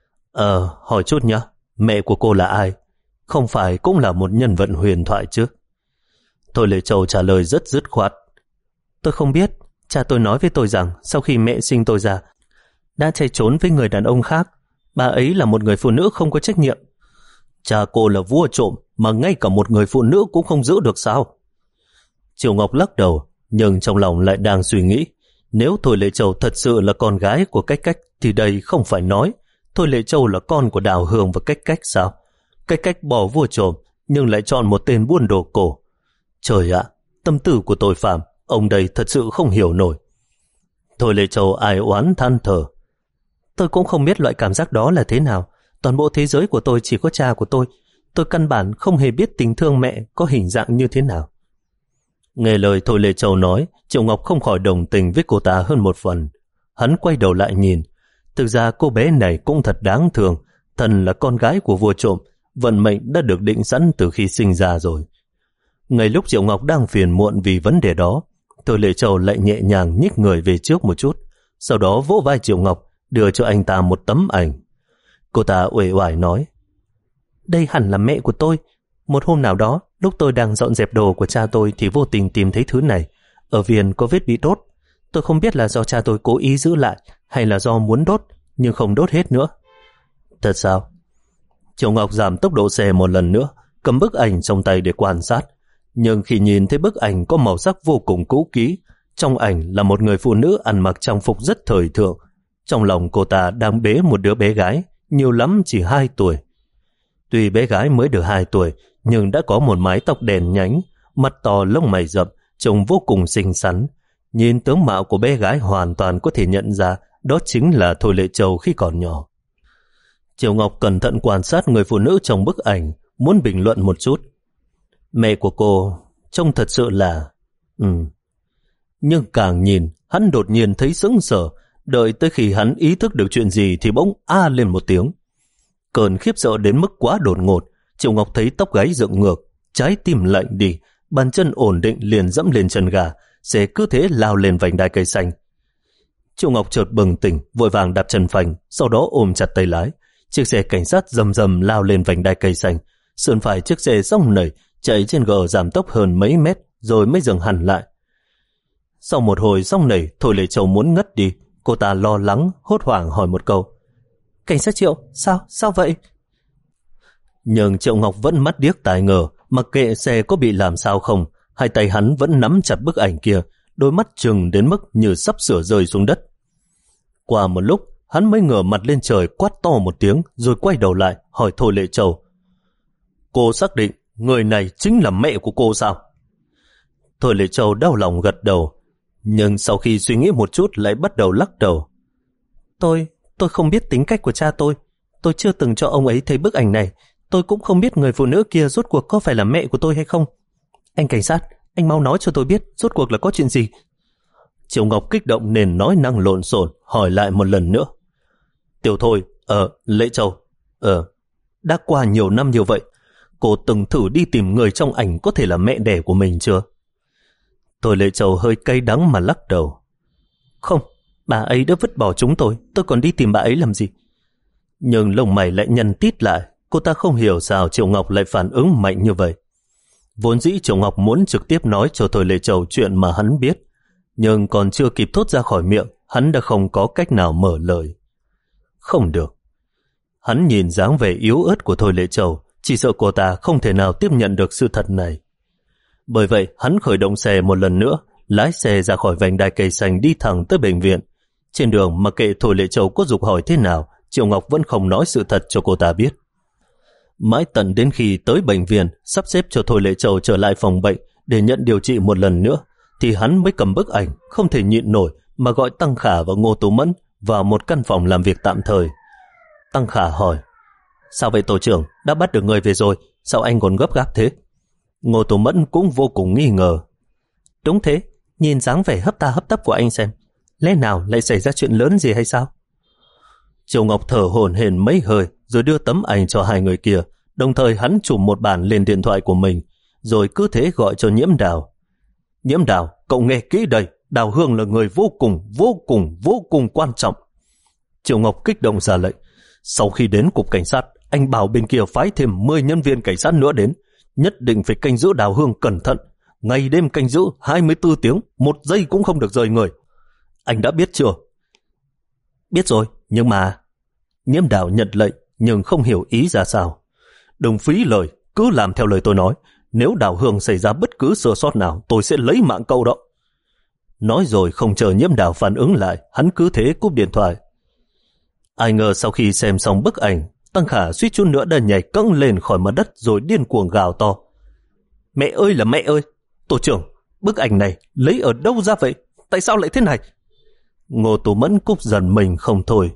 Ờ, hỏi chút nhá, mẹ của cô là ai? Không phải cũng là một nhân vật huyền thoại chứ? Thôi Lệ Châu trả lời rất dứt khoát. Tôi không biết, cha tôi nói với tôi rằng sau khi mẹ sinh tôi ra, đã chạy trốn với người đàn ông khác. Bà ấy là một người phụ nữ không có trách nhiệm. Cha cô là vua trộm mà ngay cả một người phụ nữ cũng không giữ được sao? Triệu Ngọc lắc đầu, nhưng trong lòng lại đang suy nghĩ, nếu Thôi Lệ Châu thật sự là con gái của Cách Cách thì đây không phải nói Thôi Lệ Châu là con của Đào Hương và Cách Cách sao? Cách Cách bỏ vua trộm nhưng lại chọn một tên buôn đồ cổ. Trời ạ, tâm tư của tội phạm, ông đây thật sự không hiểu nổi. Thôi Lệ Châu ai oán than thở. Tôi cũng không biết loại cảm giác đó là thế nào. Toàn bộ thế giới của tôi chỉ có cha của tôi. Tôi căn bản không hề biết tình thương mẹ có hình dạng như thế nào. Nghe lời Thôi Lệ Châu nói, Triệu Ngọc không khỏi đồng tình với cô ta hơn một phần. Hắn quay đầu lại nhìn. Thực ra cô bé này cũng thật đáng thương. Thần là con gái của vua trộm, vận mệnh đã được định sẵn từ khi sinh ra rồi. Ngay lúc Triệu Ngọc đang phiền muộn vì vấn đề đó, Thôi Lệ Châu lại nhẹ nhàng nhích người về trước một chút, sau đó vỗ vai Triệu Ngọc, đưa cho anh ta một tấm ảnh. Cô ta uể oải nói, đây hẳn là mẹ của tôi. Một hôm nào đó, lúc tôi đang dọn dẹp đồ của cha tôi thì vô tình tìm thấy thứ này. Ở viền có vết bị đốt. Tôi không biết là do cha tôi cố ý giữ lại hay là do muốn đốt, nhưng không đốt hết nữa. Thật sao? Triệu Ngọc giảm tốc độ xe một lần nữa, cầm bức ảnh trong tay để quan sát. Nhưng khi nhìn thấy bức ảnh có màu sắc vô cùng cũ kỹ, trong ảnh là một người phụ nữ ăn mặc trang phục rất thời thượng. Trong lòng cô ta đang bế một đứa bé gái, nhiều lắm chỉ hai tuổi. Tuy bé gái mới được hai tuổi, nhưng đã có một mái tóc đen nhánh, mắt to lông mày rậm, trông vô cùng xinh xắn. Nhìn tướng mạo của bé gái hoàn toàn có thể nhận ra đó chính là Thôi Lệ Châu khi còn nhỏ. Triệu Ngọc cẩn thận quan sát người phụ nữ trong bức ảnh, muốn bình luận một chút. Mẹ của cô trông thật sự là... Ừ. Nhưng càng nhìn, hắn đột nhiên thấy sững sờ, đợi tới khi hắn ý thức được chuyện gì thì bỗng a lên một tiếng. Cơn khiếp sợ đến mức quá đột ngột, Triệu Ngọc thấy tóc gáy dựng ngược, trái tim lạnh đi, bàn chân ổn định liền dẫm lên chân gà, xe cứ thế lao lên vành đai cây xanh. Triệu Ngọc chợt bừng tỉnh, vội vàng đạp chân phanh, sau đó ôm chặt tay lái. Chiếc xe cảnh sát rầm rầm lao lên vành đai cây xanh, sườn phải chiếc xe song nảy, chạy trên gờ giảm tốc hơn mấy mét rồi mới dừng hẳn lại. Sau một hồi song nảy, Thôi Lệ Châu muốn ngất đi. Cô ta lo lắng, hốt hoảng hỏi một câu. cảnh sát Triệu, sao, sao vậy? Nhưng Triệu Ngọc vẫn mắt điếc tai ngờ, mặc kệ xe có bị làm sao không, hai tay hắn vẫn nắm chặt bức ảnh kia, đôi mắt trừng đến mức như sắp sửa rơi xuống đất. Qua một lúc, hắn mới ngửa mặt lên trời quát to một tiếng, rồi quay đầu lại hỏi Thôi Lệ Châu: Cô xác định người này chính là mẹ của cô sao? Thôi Lệ Châu đau lòng gật đầu, nhưng sau khi suy nghĩ một chút lại bắt đầu lắc đầu. Tôi, tôi không biết tính cách của cha tôi. Tôi chưa từng cho ông ấy thấy bức ảnh này. Tôi cũng không biết người phụ nữ kia rốt cuộc có phải là mẹ của tôi hay không. Anh cảnh sát, anh mau nói cho tôi biết rốt cuộc là có chuyện gì. Triệu Ngọc kích động nên nói năng lộn xộn, hỏi lại một lần nữa. Tiểu Thôi, ờ, Lệ Châu, ờ, đã qua nhiều năm như vậy, cô từng thử đi tìm người trong ảnh có thể là mẹ đẻ của mình chưa? Thôi Lệ Châu hơi cay đắng mà lắc đầu. Không, bà ấy đã vứt bỏ chúng tôi, tôi còn đi tìm bà ấy làm gì? Nhưng lông mày lại nhăn tít lại, cô ta không hiểu sao Triệu Ngọc lại phản ứng mạnh như vậy. Vốn dĩ Triệu Ngọc muốn trực tiếp nói cho Thôi Lệ Châu chuyện mà hắn biết, nhưng còn chưa kịp thốt ra khỏi miệng, hắn đã không có cách nào mở lời. Không được. Hắn nhìn dáng vẻ yếu ớt của Thôi Lệ Châu, chỉ sợ cô ta không thể nào tiếp nhận được sự thật này. Bởi vậy, hắn khởi động xe một lần nữa, lái xe ra khỏi vành đai cây xanh đi thẳng tới bệnh viện. Trên đường, mặc kệ Thôi Lệ Châu có giục hỏi thế nào, Triệu Ngọc vẫn không nói sự thật cho cô ta biết. Mãi tận đến khi tới bệnh viện, sắp xếp cho Thôi Lệ Châu trở lại phòng bệnh để nhận điều trị một lần nữa, thì hắn mới cầm bức ảnh, không thể nhịn nổi mà gọi Tăng Khả và Ngô Tú Mẫn vào một căn phòng làm việc tạm thời. Tăng Khả hỏi: Sao vậy tổ trưởng, đã bắt được người về rồi, sao anh còn gấp gáp thế? Ngô Tú Mẫn cũng vô cùng nghi ngờ. Đúng thế, nhìn dáng vẻ hấp ta hấp tấp của anh xem, lẽ nào lại xảy ra chuyện lớn gì hay sao? Triệu Ngọc thở hổn hển mấy hơi rồi đưa tấm ảnh cho hai người kia, đồng thời hắn chụp một bản lên điện thoại của mình, rồi cứ thế gọi cho Nhiễm Đào. Nhiễm Đào, cậu nghe kỹ đây, Đào Hương là người vô cùng, vô cùng, vô cùng quan trọng. Triệu Ngọc kích động ra lệnh. Sau khi đến cục cảnh sát, anh bảo bên kia phái thêm mười nhân viên cảnh sát nữa đến, nhất định phải canh giữ Đào Hương cẩn thận, ngày đêm canh giữ hai mươi bốn tiếng, một giây cũng không được rời người. Anh đã biết chưa? Biết rồi, nhưng mà... Nhiễm Đào nhận lệnh nhưng không hiểu ý ra sao. Đừng phí lời, cứ làm theo lời tôi nói. Nếu Đào Hương xảy ra bất cứ sơ sót nào, tôi sẽ lấy mạng cậu đó. Nói rồi không chờ Nhiễm Đào phản ứng lại, hắn cứ thế cúp điện thoại. Ai ngờ sau khi xem xong bức ảnh, Tăng Khả suýt chút nữa đã nhảy cẫng lên khỏi mặt đất rồi điên cuồng gào to. Mẹ ơi là mẹ ơi! Tổ trưởng, bức ảnh này lấy ở đâu ra vậy? Tại sao lại thế này? Ngô Tú Mẫn cúp dần mình không thôi.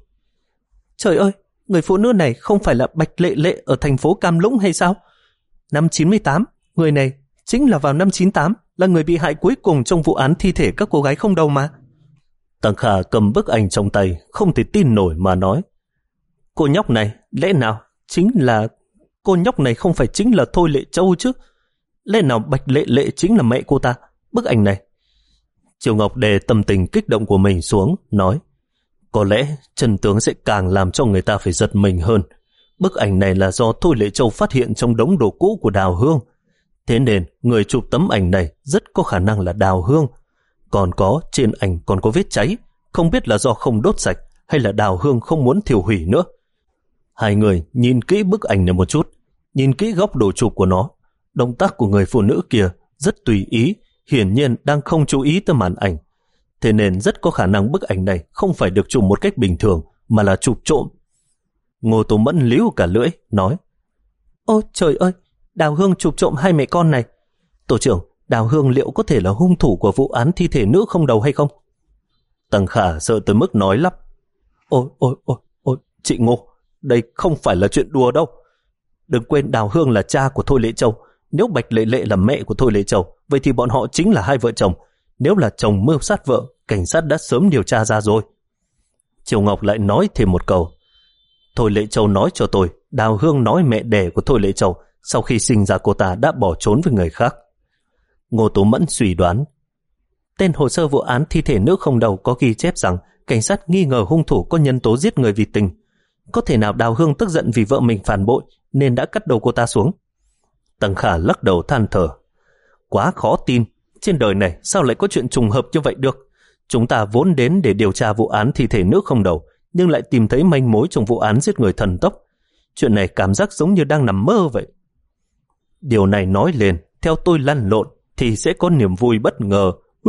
Trời ơi, người phụ nữ này không phải là Bạch Lệ Lệ ở thành phố Cam Lũng hay sao? Năm chín mươi tám, người này chính là vào năm chín tám, là người bị hại cuối cùng trong vụ án thi thể các cô gái không đầu mà. Tăng Khả cầm bức ảnh trong tay, không thể tin nổi mà nói. Cô nhóc này, lẽ nào chính là... Cô nhóc này không phải chính là Thôi Lệ Châu chứ? Lẽ nào Bạch Lệ Lệ chính là mẹ cô ta? Bức ảnh này... Triệu Ngọc đề tâm tình kích động của mình xuống, nói: Có lẽ chân tướng sẽ càng làm cho người ta phải giật mình hơn. Bức ảnh này là do Thôi Lệ Châu phát hiện trong đống đồ cũ của Đào Hương. Thế nên người chụp tấm ảnh này rất có khả năng là Đào Hương. Còn có trên ảnh còn có vết cháy, không biết là do không đốt sạch hay là Đào Hương không muốn thiêu hủy nữa. Hai người nhìn kỹ bức ảnh này một chút, nhìn kỹ góc độ chụp của nó. Động tác của người phụ nữ kia rất tùy ý, hiển nhiên đang không chú ý tới màn ảnh. Thế nên rất có khả năng bức ảnh này không phải được chụp một cách bình thường, mà là chụp trộm. Ngô Tú Mẫn líu cả lưỡi, nói: Ôi trời ơi, Đào Hương chụp trộm hai mẹ con này. Tổ trưởng, Đào Hương liệu có thể là hung thủ của vụ án thi thể nữ không đầu hay không? Tăng Khả sợ tới mức nói lắp: Ôi, ôi, ôi, ôi, chị Ngô, đây không phải là chuyện đùa đâu. Đừng quên Đào Hương là cha của Thôi Lệ Châu. Nếu Bạch Lệ Lệ là mẹ của Thôi Lệ Châu, vậy thì bọn họ chính là hai vợ chồng. Nếu là chồng mưu sát vợ, cảnh sát đã sớm điều tra ra rồi. Triều Ngọc lại nói thêm một câu: Thôi Lệ Châu nói cho tôi, Đào Hương nói mẹ đẻ của Thôi Lệ Châu sau khi sinh ra cô ta đã bỏ trốn với người khác. Ngô Tú Mẫn suy đoán: Tên hồ sơ vụ án thi thể nữ không đầu có ghi chép rằng cảnh sát nghi ngờ hung thủ có nhân tố giết người vì tình. Có thể nào Đào Hương tức giận vì vợ mình phản bội nên đã cắt đầu cô ta xuống? Tăng Khả lắc đầu than thở: Quá khó tin, trên đời này sao lại có chuyện trùng hợp như vậy được? Chúng ta vốn đến để điều tra vụ án thi thể nữ không đầu, nhưng lại tìm thấy manh mối trong vụ án giết người thần tốc. Chuyện này cảm giác giống như đang nằm mơ vậy. Điều này nói lên, theo tôi lăn lộn thì sẽ có niềm vui bất ngờ.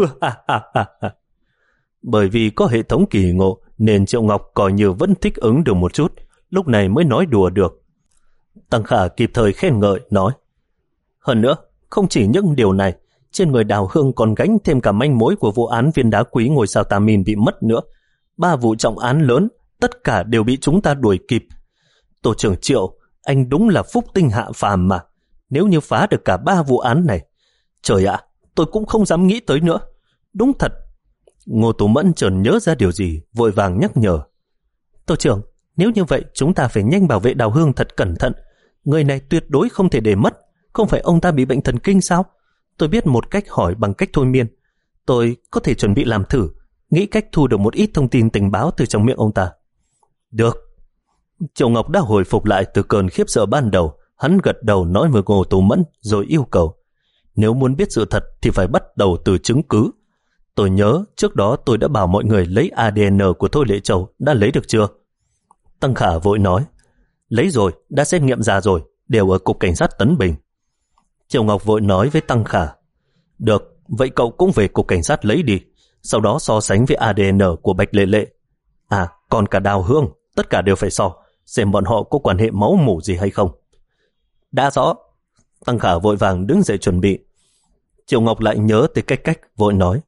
Bởi vì có hệ thống kỳ ngộ nên Triệu Ngọc coi như vẫn thích ứng được một chút, lúc này mới nói đùa được. Tăng Khả kịp thời khen ngợi nói, hơn nữa, không chỉ những điều này, trên người Đào Hương còn gánh thêm cả manh mối của vụ án viên đá quý ngôi sao Tà Min bị mất nữa. Ba vụ trọng án lớn, tất cả đều bị chúng ta đuổi kịp. Tổ trưởng Triệu, anh đúng là phúc tinh hạ phàm mà. Nếu như phá được cả ba vụ án này, trời ạ, tôi cũng không dám nghĩ tới nữa. Đúng thật. Ngô Tú Mẫn chợt nhớ ra điều gì, vội vàng nhắc nhở. Tổ trưởng, nếu như vậy chúng ta phải nhanh bảo vệ Đào Hương thật cẩn thận. Người này tuyệt đối không thể để mất. Không phải ông ta bị bệnh thần kinh sao? Tôi biết một cách hỏi bằng cách thôi miên. Tôi có thể chuẩn bị làm thử, nghĩ cách thu được một ít thông tin tình báo từ trong miệng ông ta. Được. Triệu Ngọc đã hồi phục lại từ cơn khiếp sợ ban đầu. Hắn gật đầu nói với Ngô Tú Mẫn rồi yêu cầu, nếu muốn biết sự thật thì phải bắt đầu từ chứng cứ. Tôi nhớ trước đó tôi đã bảo mọi người lấy a đê en của Thôi Lệ Châu, đã lấy được chưa? Tăng Khả vội nói, lấy rồi, đã xét nghiệm ra rồi, đều ở Cục Cảnh sát Tấn Bình. Triệu Ngọc vội nói với Tăng Khả, được, vậy cậu cũng về Cục Cảnh sát lấy đi, sau đó so sánh với a đê en của Bạch Lệ Lệ. À, còn cả Đào Hương, tất cả đều phải so, xem bọn họ có quan hệ máu mủ gì hay không. Đã rõ. Tăng Khả vội vàng đứng dậy chuẩn bị. Triệu Ngọc lại nhớ tới cách cách, vội nói,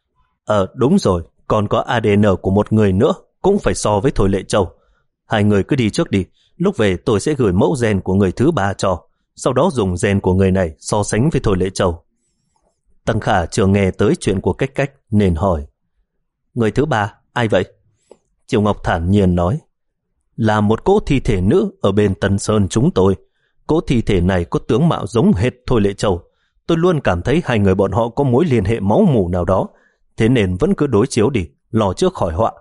Ờ đúng rồi, còn có a đê en của một người nữa, cũng phải so với Thôi Lệ Châu. Hai người cứ đi trước đi, lúc về tôi sẽ gửi mẫu gen của người thứ ba cho, sau đó dùng gen của người này so sánh với Thôi Lệ Châu. Tăng Khả chưa nghe tới chuyện của cách cách nên hỏi, người thứ ba, ai vậy? Triệu Ngọc thản nhiên nói, là một cỗ thi thể nữ ở bên Tân Sơn chúng tôi. Cỗ thi thể này có tướng mạo giống hệt Thôi Lệ Châu. Tôi luôn cảm thấy hai người bọn họ có mối liên hệ máu mủ nào đó, thế nên vẫn cứ đối chiếu đi, lo trước khỏi họa.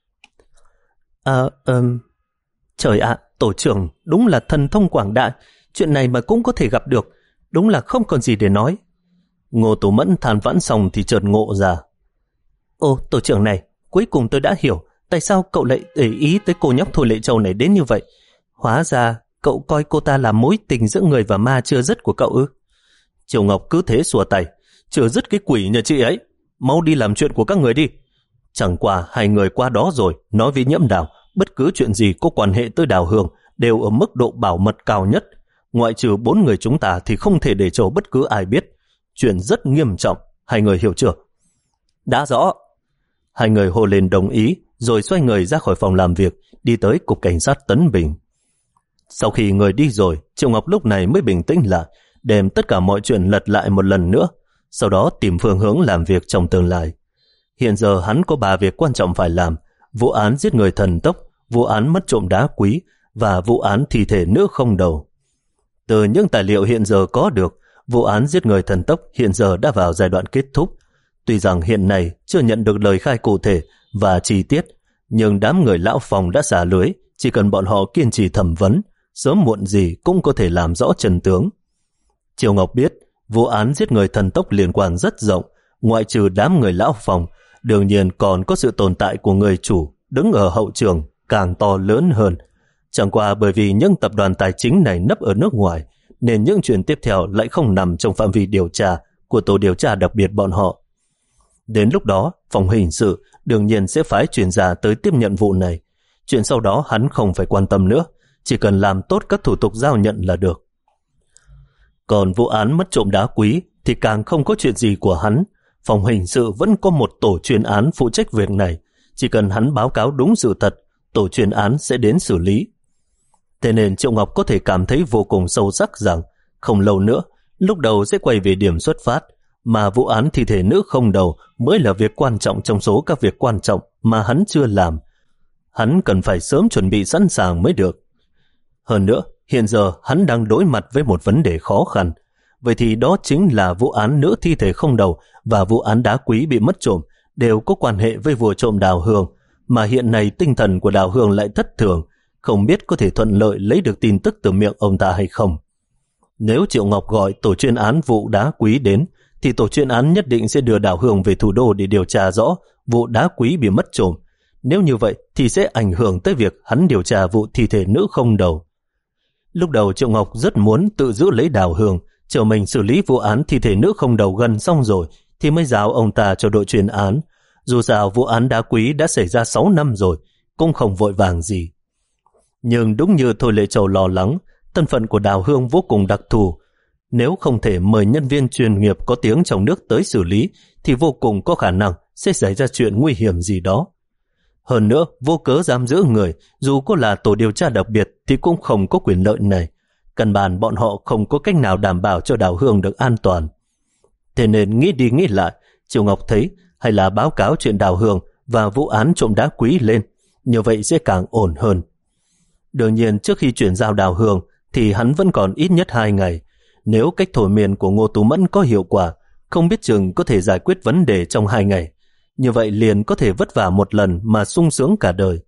À, um, trời ạ, tổ trưởng đúng là thần thông quảng đại, chuyện này mà cũng có thể gặp được, đúng là không còn gì để nói. Ngô Tú Mẫn than vãn xong thì chợt ngộ ra. Ồ, tổ trưởng này, cuối cùng tôi đã hiểu tại sao cậu lại để ý tới cô nhóc Thôi Lệ Châu này đến như vậy. Hóa ra cậu coi cô ta là mối tình giữa người và ma chưa dứt của cậu ư? Triều Ngọc cứ thế xua tay, chưa dứt cái quỷ nhà chị ấy, mau đi làm chuyện của các người đi. Chẳng qua hai người qua đó rồi, nói với Nhiễm Đào, bất cứ chuyện gì có quan hệ tới Đào Hương đều ở mức độ bảo mật cao nhất. Ngoại trừ bốn người chúng ta thì không thể để cho bất cứ ai biết. Chuyện rất nghiêm trọng, hai người hiểu chưa? Đã rõ. Hai người hô lên đồng ý, rồi xoay người ra khỏi phòng làm việc, đi tới Cục Cảnh sát Tấn Bình. Sau khi người đi rồi, Triệu Ngọc lúc này mới bình tĩnh lại, đem tất cả mọi chuyện lật lại một lần nữa, sau đó tìm phương hướng làm việc trong tương lai. Hiện giờ hắn có ba việc quan trọng phải làm: vụ án giết người thần tốc, vụ án mất trộm đá quý và vụ án thi thể nữ không đầu. Từ những tài liệu hiện giờ có được, vụ án giết người thần tốc hiện giờ đã vào giai đoạn kết thúc. Tuy rằng hiện nay chưa nhận được lời khai cụ thể và chi tiết, nhưng đám người lão phòng đã xả lưới, chỉ cần bọn họ kiên trì thẩm vấn, sớm muộn gì cũng có thể làm rõ chân tướng. Triều Ngọc biết, vụ án giết người thần tốc liên quan rất rộng, ngoại trừ đám người lão phòng, đương nhiên còn có sự tồn tại của người chủ đứng ở hậu trường càng to lớn hơn. Chẳng qua bởi vì những tập đoàn tài chính này nấp ở nước ngoài, nên những chuyện tiếp theo lại không nằm trong phạm vi điều tra của tổ điều tra đặc biệt bọn họ. Đến lúc đó, phòng hình sự đương nhiên sẽ phái chuyên gia tới tiếp nhận vụ này. Chuyện sau đó hắn không phải quan tâm nữa, chỉ cần làm tốt các thủ tục giao nhận là được. Còn vụ án mất trộm đá quý thì càng không có chuyện gì của hắn. Phòng hình sự vẫn có một tổ chuyên án phụ trách việc này. Chỉ cần hắn báo cáo đúng sự thật, tổ chuyên án sẽ đến xử lý. Thế nên Triệu Ngọc có thể cảm thấy vô cùng sâu sắc rằng không lâu nữa, lúc đầu sẽ quay về điểm xuất phát, mà vụ án thi thể nữ không đầu mới là việc quan trọng trong số các việc quan trọng mà hắn chưa làm. Hắn cần phải sớm chuẩn bị sẵn sàng mới được. Hơn nữa, hiện giờ hắn đang đối mặt với một vấn đề khó khăn. Vậy thì đó chính là vụ án nữ thi thể không đầu và vụ án đá quý bị mất trộm đều có quan hệ với vụ trộm Đào Hương, mà hiện nay tinh thần của Đào Hương lại thất thường, không biết có thể thuận lợi lấy được tin tức từ miệng ông ta hay không. Nếu Triệu Ngọc gọi tổ chuyên án vụ đá quý đến, thì tổ chuyên án nhất định sẽ đưa Đào Hương về thủ đô để điều tra rõ vụ đá quý bị mất trộm. Nếu như vậy thì sẽ ảnh hưởng tới việc hắn điều tra vụ thi thể nữ không đầu. Lúc đầu Triệu Ngọc rất muốn tự giữ lấy Đào Hương, chờ mình xử lý vụ án thi thể nữ không đầu gần xong rồi thì mới giao ông ta cho đội chuyên án. Dù sao vụ án đá quý đã xảy ra sáu năm rồi, cũng không vội vàng gì. Nhưng đúng như Thôi Lệ Châu lo lắng, thân phận của Đào Hương vô cùng đặc thù. Nếu không thể mời nhân viên chuyên nghiệp có tiếng trong nước tới xử lý thì vô cùng có khả năng sẽ xảy ra chuyện nguy hiểm gì đó. Hơn nữa, vô cớ giam giữ người, dù có là tổ điều tra đặc biệt thì cũng không có quyền lợi này. Căn bản bọn họ không có cách nào đảm bảo cho Đào Hương được an toàn. Thế nên nghĩ đi nghĩ lại, Triệu Ngọc thấy hay là báo cáo chuyện Đào Hương và vụ án trộm đá quý lên, như vậy sẽ càng ổn hơn. Đương nhiên trước khi chuyển giao Đào Hương thì hắn vẫn còn ít nhất hai ngày. Nếu cách thổi miền của Ngô Tú Mẫn có hiệu quả, không biết chừng có thể giải quyết vấn đề trong hai ngày. Như vậy liền có thể vất vả một lần mà sung sướng cả đời.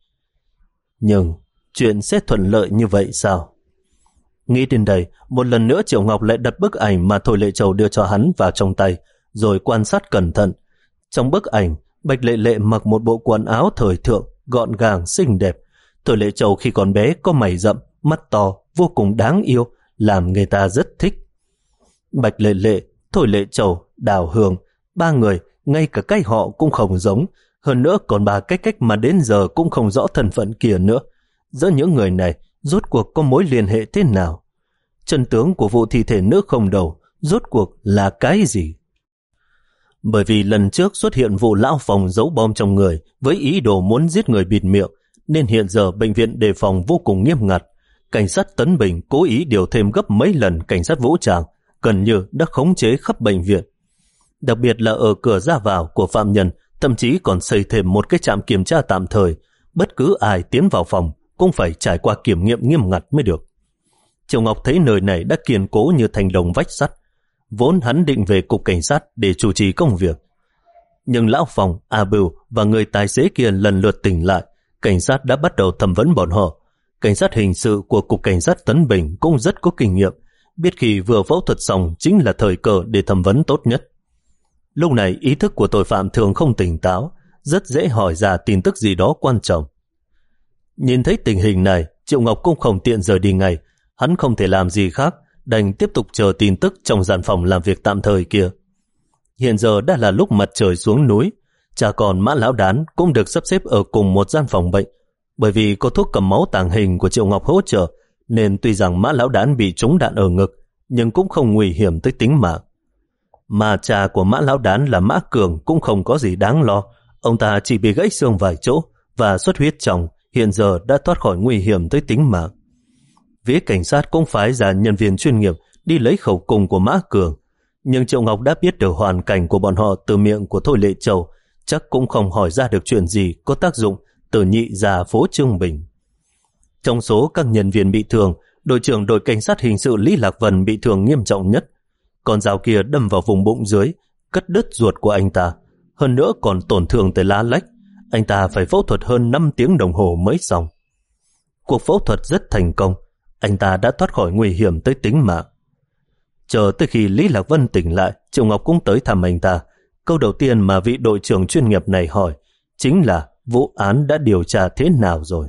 Nhưng chuyện sẽ thuận lợi như vậy sao? Nghĩ đến đây, một lần nữa Triệu Ngọc lại đặt bức ảnh mà Thôi Lệ Châu đưa cho hắn vào trong tay, rồi quan sát cẩn thận. Trong bức ảnh, Bạch Lệ Lệ mặc một bộ quần áo thời thượng, gọn gàng, xinh đẹp. Thôi Lệ Châu khi còn bé có mày rậm, mắt to, vô cùng đáng yêu, làm người ta rất thích. Bạch Lệ Lệ, Thôi Lệ Châu, Đào Hương, ba người, ngay cả cách họ cũng không giống, hơn nữa còn ba cách cách mà đến giờ cũng không rõ thân phận kia nữa. Giữa những người này, rốt cuộc có mối liên hệ thế nào? Chân tướng của vụ thi thể nữ không đầu, rốt cuộc là cái gì? Bởi vì lần trước xuất hiện vụ lão phòng giấu bom trong người với ý đồ muốn giết người bịt miệng, nên hiện giờ bệnh viện đề phòng vô cùng nghiêm ngặt. Cảnh sát Tấn Bình cố ý điều thêm gấp mấy lần cảnh sát vũ trang, gần như đã khống chế khắp bệnh viện. Đặc biệt là ở cửa ra vào của phạm nhân, thậm chí còn xây thêm một cái trạm kiểm tra tạm thời. Bất cứ ai tiến vào phòng cũng phải trải qua kiểm nghiệm nghiêm ngặt mới được. Triệu Ngọc thấy nơi này đã kiên cố như thành đồng vách sắt. Vốn hắn định về cục cảnh sát để chủ trì công việc. Nhưng lão phòng, A Bưu và người tài xế kia lần lượt tỉnh lại. Cảnh sát đã bắt đầu thẩm vấn bọn họ. Cảnh sát hình sự của cục cảnh sát Tấn Bình cũng rất có kinh nghiệm, biết khi vừa phẫu thuật xong chính là thời cơ để thẩm vấn tốt nhất. Lúc này ý thức của tội phạm thường không tỉnh táo, rất dễ hỏi ra tin tức gì đó quan trọng. Nhìn thấy tình hình này, Triệu Ngọc cũng không tiện rời đi ngay. Hắn không thể làm gì khác, đành tiếp tục chờ tin tức trong gian phòng làm việc tạm thời kia. Hiện giờ đã là lúc mặt trời xuống núi, cha con Mã Lão Đán cũng được sắp xếp ở cùng một gian phòng bệnh. Bởi vì có thuốc cầm máu tàng hình của Triệu Ngọc hỗ trợ, nên tuy rằng Mã Lão Đán bị trúng đạn ở ngực, nhưng cũng không nguy hiểm tới tính mạng. Mà cha của Mã Lão Đán là Mã Cường cũng không có gì đáng lo. Ông ta chỉ bị gãy xương vài chỗ và xuất huyết trong, hiện giờ đã thoát khỏi nguy hiểm tới tính mạng. Phía cảnh sát cũng phái ra nhân viên chuyên nghiệp đi lấy khẩu cung của Mã Cường. Nhưng Triệu Ngọc đã biết được hoàn cảnh của bọn họ từ miệng của Thôi Lệ Châu, chắc cũng không hỏi ra được chuyện gì có tác dụng từ nhị ra phố Trương Bình. Trong số các nhân viên bị thương, đội trưởng đội cảnh sát hình sự Lý Lạc Vân bị thương nghiêm trọng nhất. Con dao kia đâm vào vùng bụng dưới, cắt đứt ruột của anh ta, hơn nữa còn tổn thương tới lá lách. Anh ta phải phẫu thuật hơn năm tiếng đồng hồ mới xong. Cuộc phẫu thuật rất thành công, anh ta đã thoát khỏi nguy hiểm tới tính mạng. Chờ tới khi Lý Lạc Vân tỉnh lại, Triệu Ngọc cũng tới thăm anh ta. Câu đầu tiên mà vị đội trưởng chuyên nghiệp này hỏi chính là vụ án đã điều tra thế nào rồi.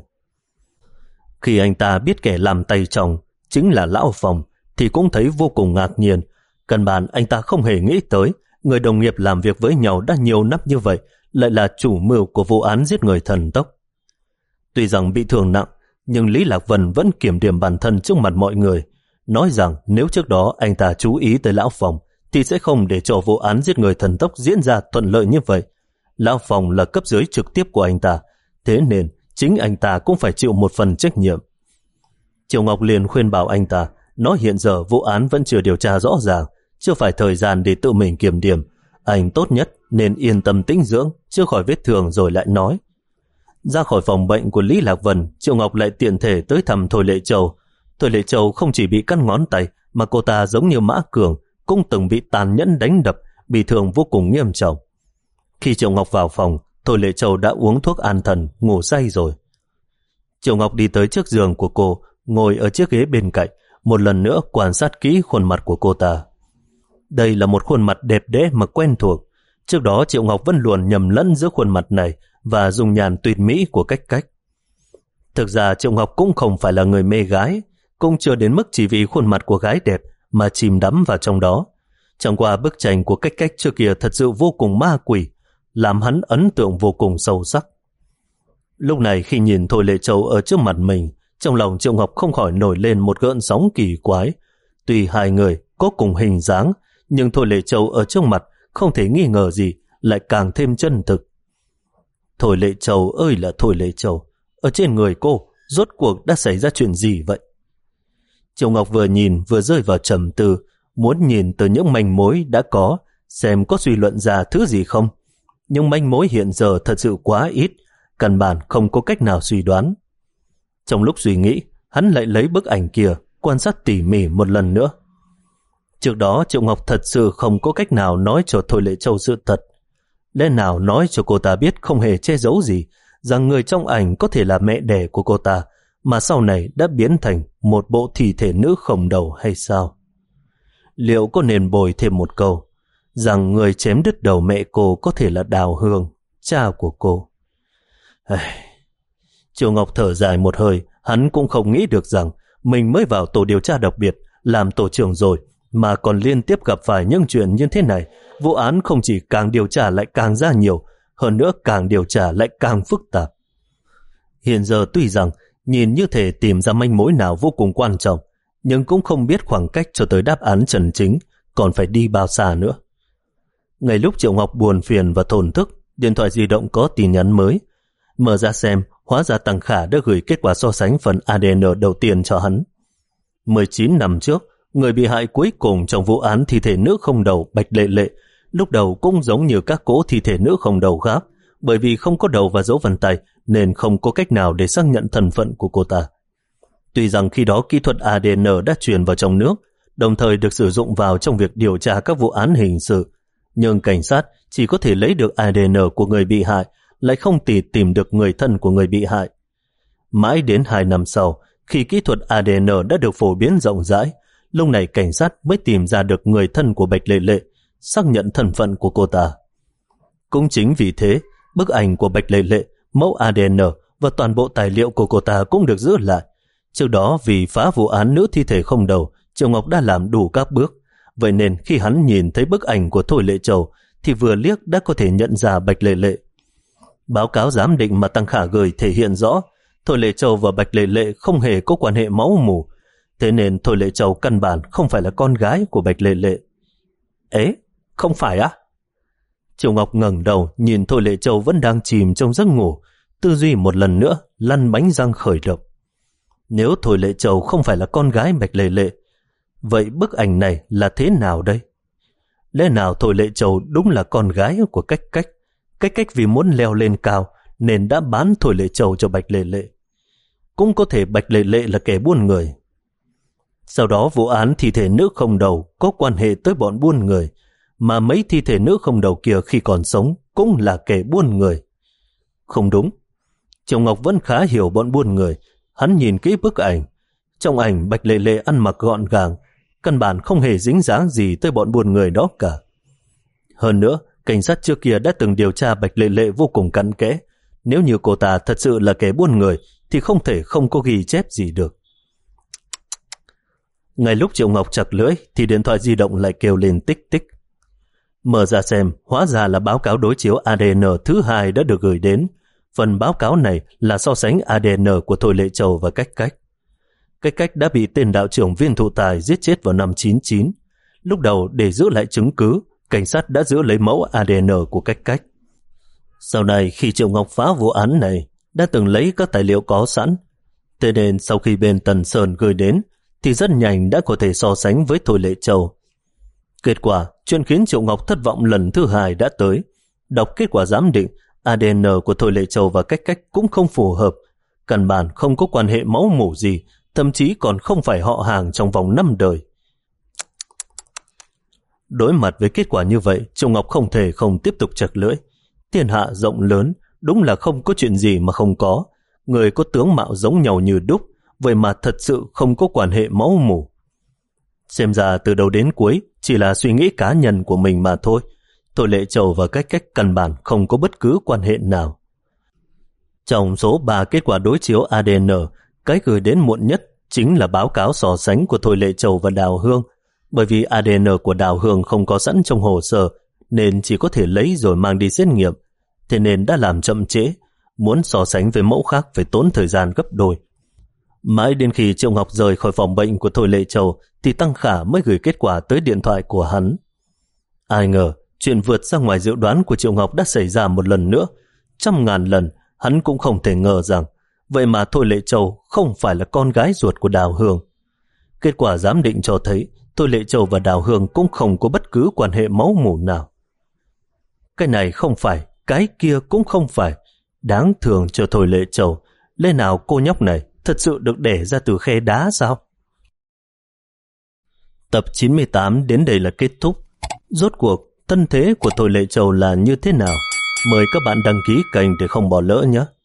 Khi anh ta biết kẻ làm tay chồng chính là Lão Phòng thì cũng thấy vô cùng ngạc nhiên. Căn bản anh ta không hề nghĩ tới người đồng nghiệp làm việc với nhau đã nhiều năm như vậy lại là chủ mưu của vụ án giết người thần tốc. Tuy rằng bị thương nặng, nhưng Lý Lạc Vân vẫn kiểm điểm bản thân trước mặt mọi người, nói rằng nếu trước đó anh ta chú ý tới Lão Phòng thì sẽ không để cho vụ án giết người thần tốc diễn ra thuận lợi như vậy. Lão Phòng là cấp dưới trực tiếp của anh ta, thế nên chính anh ta cũng phải chịu một phần trách nhiệm. Triệu Ngọc liền khuyên bảo anh ta, nói hiện giờ vụ án vẫn chưa điều tra rõ ràng, chưa phải thời gian để tự mình kiểm điểm. Anh tốt nhất nên yên tâm tĩnh dưỡng, chữa khỏi vết thương rồi lại nói. Ra khỏi phòng bệnh của Lý Lạc Vân, Triệu Ngọc lại tiện thể tới thăm Thôi Lệ Châu. Thôi Lệ Châu không chỉ bị cắt ngón tay, mà cô ta giống như Mã Cường, cũng từng bị tàn nhẫn đánh đập, bị thương vô cùng nghiêm trọng. Khi Triệu Ngọc vào phòng, Thôi Lệ Châu đã uống thuốc an thần, ngủ say rồi. Triệu Ngọc đi tới trước giường của cô, ngồi ở chiếc ghế bên cạnh, một lần nữa quan sát kỹ khuôn mặt của cô ta. Đây là một khuôn mặt đẹp đẽ mà quen thuộc. Trước đó Triệu Ngọc vẫn luôn nhầm lẫn giữa khuôn mặt này và dung nhan tuyệt mỹ của Cách Cách. Thực ra Triệu Ngọc cũng không phải là người mê gái, cũng chưa đến mức chỉ vì khuôn mặt của gái đẹp mà chìm đắm vào trong đó. Chẳng qua bức tranh của Cách Cách trước kia thật sự vô cùng ma quỷ, làm hắn ấn tượng vô cùng sâu sắc. Lúc này khi nhìn Thôi Lệ Châu ở trước mặt mình, trong lòng Triệu Ngọc không khỏi nổi lên một gợn sóng kỳ quái. Tuy hai người có cùng hình dáng, nhưng Thôi Lệ Châu ở trước mặt không thể nghi ngờ gì lại càng thêm chân thực. Thôi Lệ Châu ơi là Thôi Lệ Châu, ở trên người cô rốt cuộc đã xảy ra chuyện gì vậy? Triệu Ngọc vừa nhìn vừa rơi vào trầm tư, muốn nhìn từ những manh mối đã có xem có suy luận ra thứ gì không. Nhưng manh mối hiện giờ thật sự quá ít, căn bản không có cách nào suy đoán. Trong lúc suy nghĩ, hắn lại lấy bức ảnh kia quan sát tỉ mỉ một lần nữa. Trước đó Triệu Ngọc thật sự không có cách nào nói cho Thôi Lệ Châu sự thật. Lẽ nào nói cho cô ta biết không hề che giấu gì rằng người trong ảnh có thể là mẹ đẻ của cô ta, mà sau này đã biến thành một bộ thi thể nữ không đầu hay sao? Liệu có nên bồi thêm một câu rằng người chém đứt đầu mẹ cô có thể là Đào Hương, cha của cô? Triệu Ngọc thở dài một hơi, hắn cũng không nghĩ được rằng mình mới vào tổ điều tra đặc biệt làm tổ trưởng rồi mà còn liên tiếp gặp phải những chuyện như thế này. Vụ án không chỉ càng điều tra lại càng ra nhiều, hơn nữa càng điều tra lại càng phức tạp. Hiện giờ tuy rằng nhìn như thể tìm ra manh mối nào vô cùng quan trọng, nhưng cũng không biết khoảng cách cho tới đáp án chân chính còn phải đi bao xa nữa. Ngay lúc Triệu Ngọc buồn phiền và thổn thức, điện thoại di động có tin nhắn mới. Mở ra xem, hóa ra Tăng Khả đã gửi kết quả so sánh phần a đê en đầu tiên cho hắn. mười chín năm trước, người bị hại cuối cùng trong vụ án thi thể nữ không đầu Bạch Lệ Lệ lúc đầu cũng giống như các cỗ thi thể nữ không đầu khác, bởi vì không có đầu và dấu vân tay nên không có cách nào để xác nhận thân phận của cô ta. Tuy rằng khi đó kỹ thuật a đê en đã truyền vào trong nước, đồng thời được sử dụng vào trong việc điều tra các vụ án hình sự, nhưng cảnh sát chỉ có thể lấy được a đê en của người bị hại, lại không thể tìm được người thân của người bị hại. Mãi đến hai năm sau, khi kỹ thuật a đê en đã được phổ biến rộng rãi, lúc này cảnh sát mới tìm ra được người thân của Bạch Lệ Lệ, xác nhận thân phận của cô ta. Cũng chính vì thế, bức ảnh của Bạch Lệ Lệ, mẫu a đê en và toàn bộ tài liệu của cô ta cũng được giữ lại. Trước đó vì phá vụ án nữ thi thể không đầu, Triệu Ngọc đã làm đủ các bước. Vậy nên khi hắn nhìn thấy bức ảnh của Thôi Lệ Châu thì vừa liếc đã có thể nhận ra Bạch Lệ Lệ. Báo cáo giám định mà Tăng Khả gửi thể hiện rõ Thôi Lệ Châu và Bạch Lệ Lệ không hề có quan hệ máu mủ, thế nên Thôi Lệ Châu căn bản không phải là con gái của Bạch Lệ Lệ. Ế, không phải á? Triệu Ngọc ngẩng đầu nhìn Thôi Lệ Châu vẫn đang chìm trong giấc ngủ, tư duy một lần nữa lăn bánh răng khởi động. Nếu Thôi Lệ Châu không phải là con gái Bạch Lệ Lệ, vậy bức ảnh này là thế nào đây? Lẽ nào Thôi Lệ Châu đúng là con gái của Cách Cách? Cách Cách vì muốn leo lên cao nên đã bán Thôi Lệ Châu cho Bạch Lệ Lệ. Cũng có thể Bạch Lệ Lệ là kẻ buôn người. Sau đó vụ án thi thể nữ không đầu có quan hệ tới bọn buôn người, mà mấy thi thể nữ không đầu kia khi còn sống cũng là kẻ buôn người. Không đúng. Triệu Ngọc vẫn khá hiểu bọn buôn người. Hắn nhìn kỹ bức ảnh. Trong ảnh Bạch Lệ Lệ ăn mặc gọn gàng, căn bản không hề dính dáng gì tới bọn buôn người đó cả. Hơn nữa, cảnh sát trước kia đã từng điều tra Bạch Lệ Lệ vô cùng cặn kẽ. Nếu như cô ta thật sự là kẻ buôn người thì không thể không có ghi chép gì được. Ngay lúc Triệu Ngọc chặt lưỡi thì điện thoại di động lại kêu lên tích tích. Mở ra xem, hóa ra là báo cáo đối chiếu a đê en thứ hai đã được gửi đến. Phần báo cáo này là so sánh a đê en của Thôi Lệ Châu và Cách Cách. Cách Cách đã bị tên đạo trưởng Viên Thụ Tài giết chết vào năm chín chín. Lúc đầu để giữ lại chứng cứ, cảnh sát đã giữ lấy mẫu a đê en của Cách Cách. Sau này khi Triệu Ngọc phá vụ án này, đã từng lấy các tài liệu có sẵn. Thế nên sau khi bên Tần Sơn gửi đến, thì rất nhanh đã có thể so sánh với Thôi Lệ Châu. Kết quả, chuyện khiến Triệu Ngọc thất vọng lần thứ hai đã tới. Đọc kết quả giám định, a đê en của Thôi Lệ Châu và Cách Cách cũng không phù hợp, căn bản không có quan hệ máu mủ gì, thậm chí còn không phải họ hàng trong vòng năm đời. Đối mặt với kết quả như vậy, Triệu Ngọc không thể không tiếp tục chặt lưỡi. Thiên hạ rộng lớn, đúng là không có chuyện gì mà không có. Người có tướng mạo giống nhau như đúc, vậy mà thật sự không có quan hệ máu mủ. Xem ra từ đầu đến cuối chỉ là suy nghĩ cá nhân của mình mà thôi. Thôi Lệ Châu và Cách Cách căn bản không có bất cứ quan hệ nào. Trong số ba kết quả đối chiếu a đê en, cái gửi đến muộn nhất chính là báo cáo so sánh của Thôi Lệ Châu và Đào Hương. Bởi vì a đê en của Đào Hương không có sẵn trong hồ sơ nên chỉ có thể lấy rồi mang đi xét nghiệm, thế nên đã làm chậm trễ. Muốn so sánh với mẫu khác phải tốn thời gian gấp đôi. Mãi đến khi Triệu Ngọc rời khỏi phòng bệnh của Thôi Lệ Châu thì Tăng Khả mới gửi kết quả tới điện thoại của hắn. Ai ngờ chuyện vượt ra ngoài dự đoán của Triệu Ngọc đã xảy ra một lần nữa. Trăm ngàn lần hắn cũng không thể ngờ rằng vậy mà Thôi Lệ Châu không phải là con gái ruột của Đào Hương. Kết quả giám định cho thấy Thôi Lệ Châu và Đào Hương cũng không có bất cứ quan hệ máu mủ nào. Cái này không phải, cái kia cũng không phải. Đáng thường cho Thôi Lệ Châu. Lẽ nào cô nhóc này thật sự được đẻ ra từ khe đá sao? Tập chín mươi tám đến đây là kết thúc. Rốt cuộc, thân thế của Thôi Lệ Châu là như thế nào? Mời các bạn đăng ký kênh để không bỏ lỡ nhé.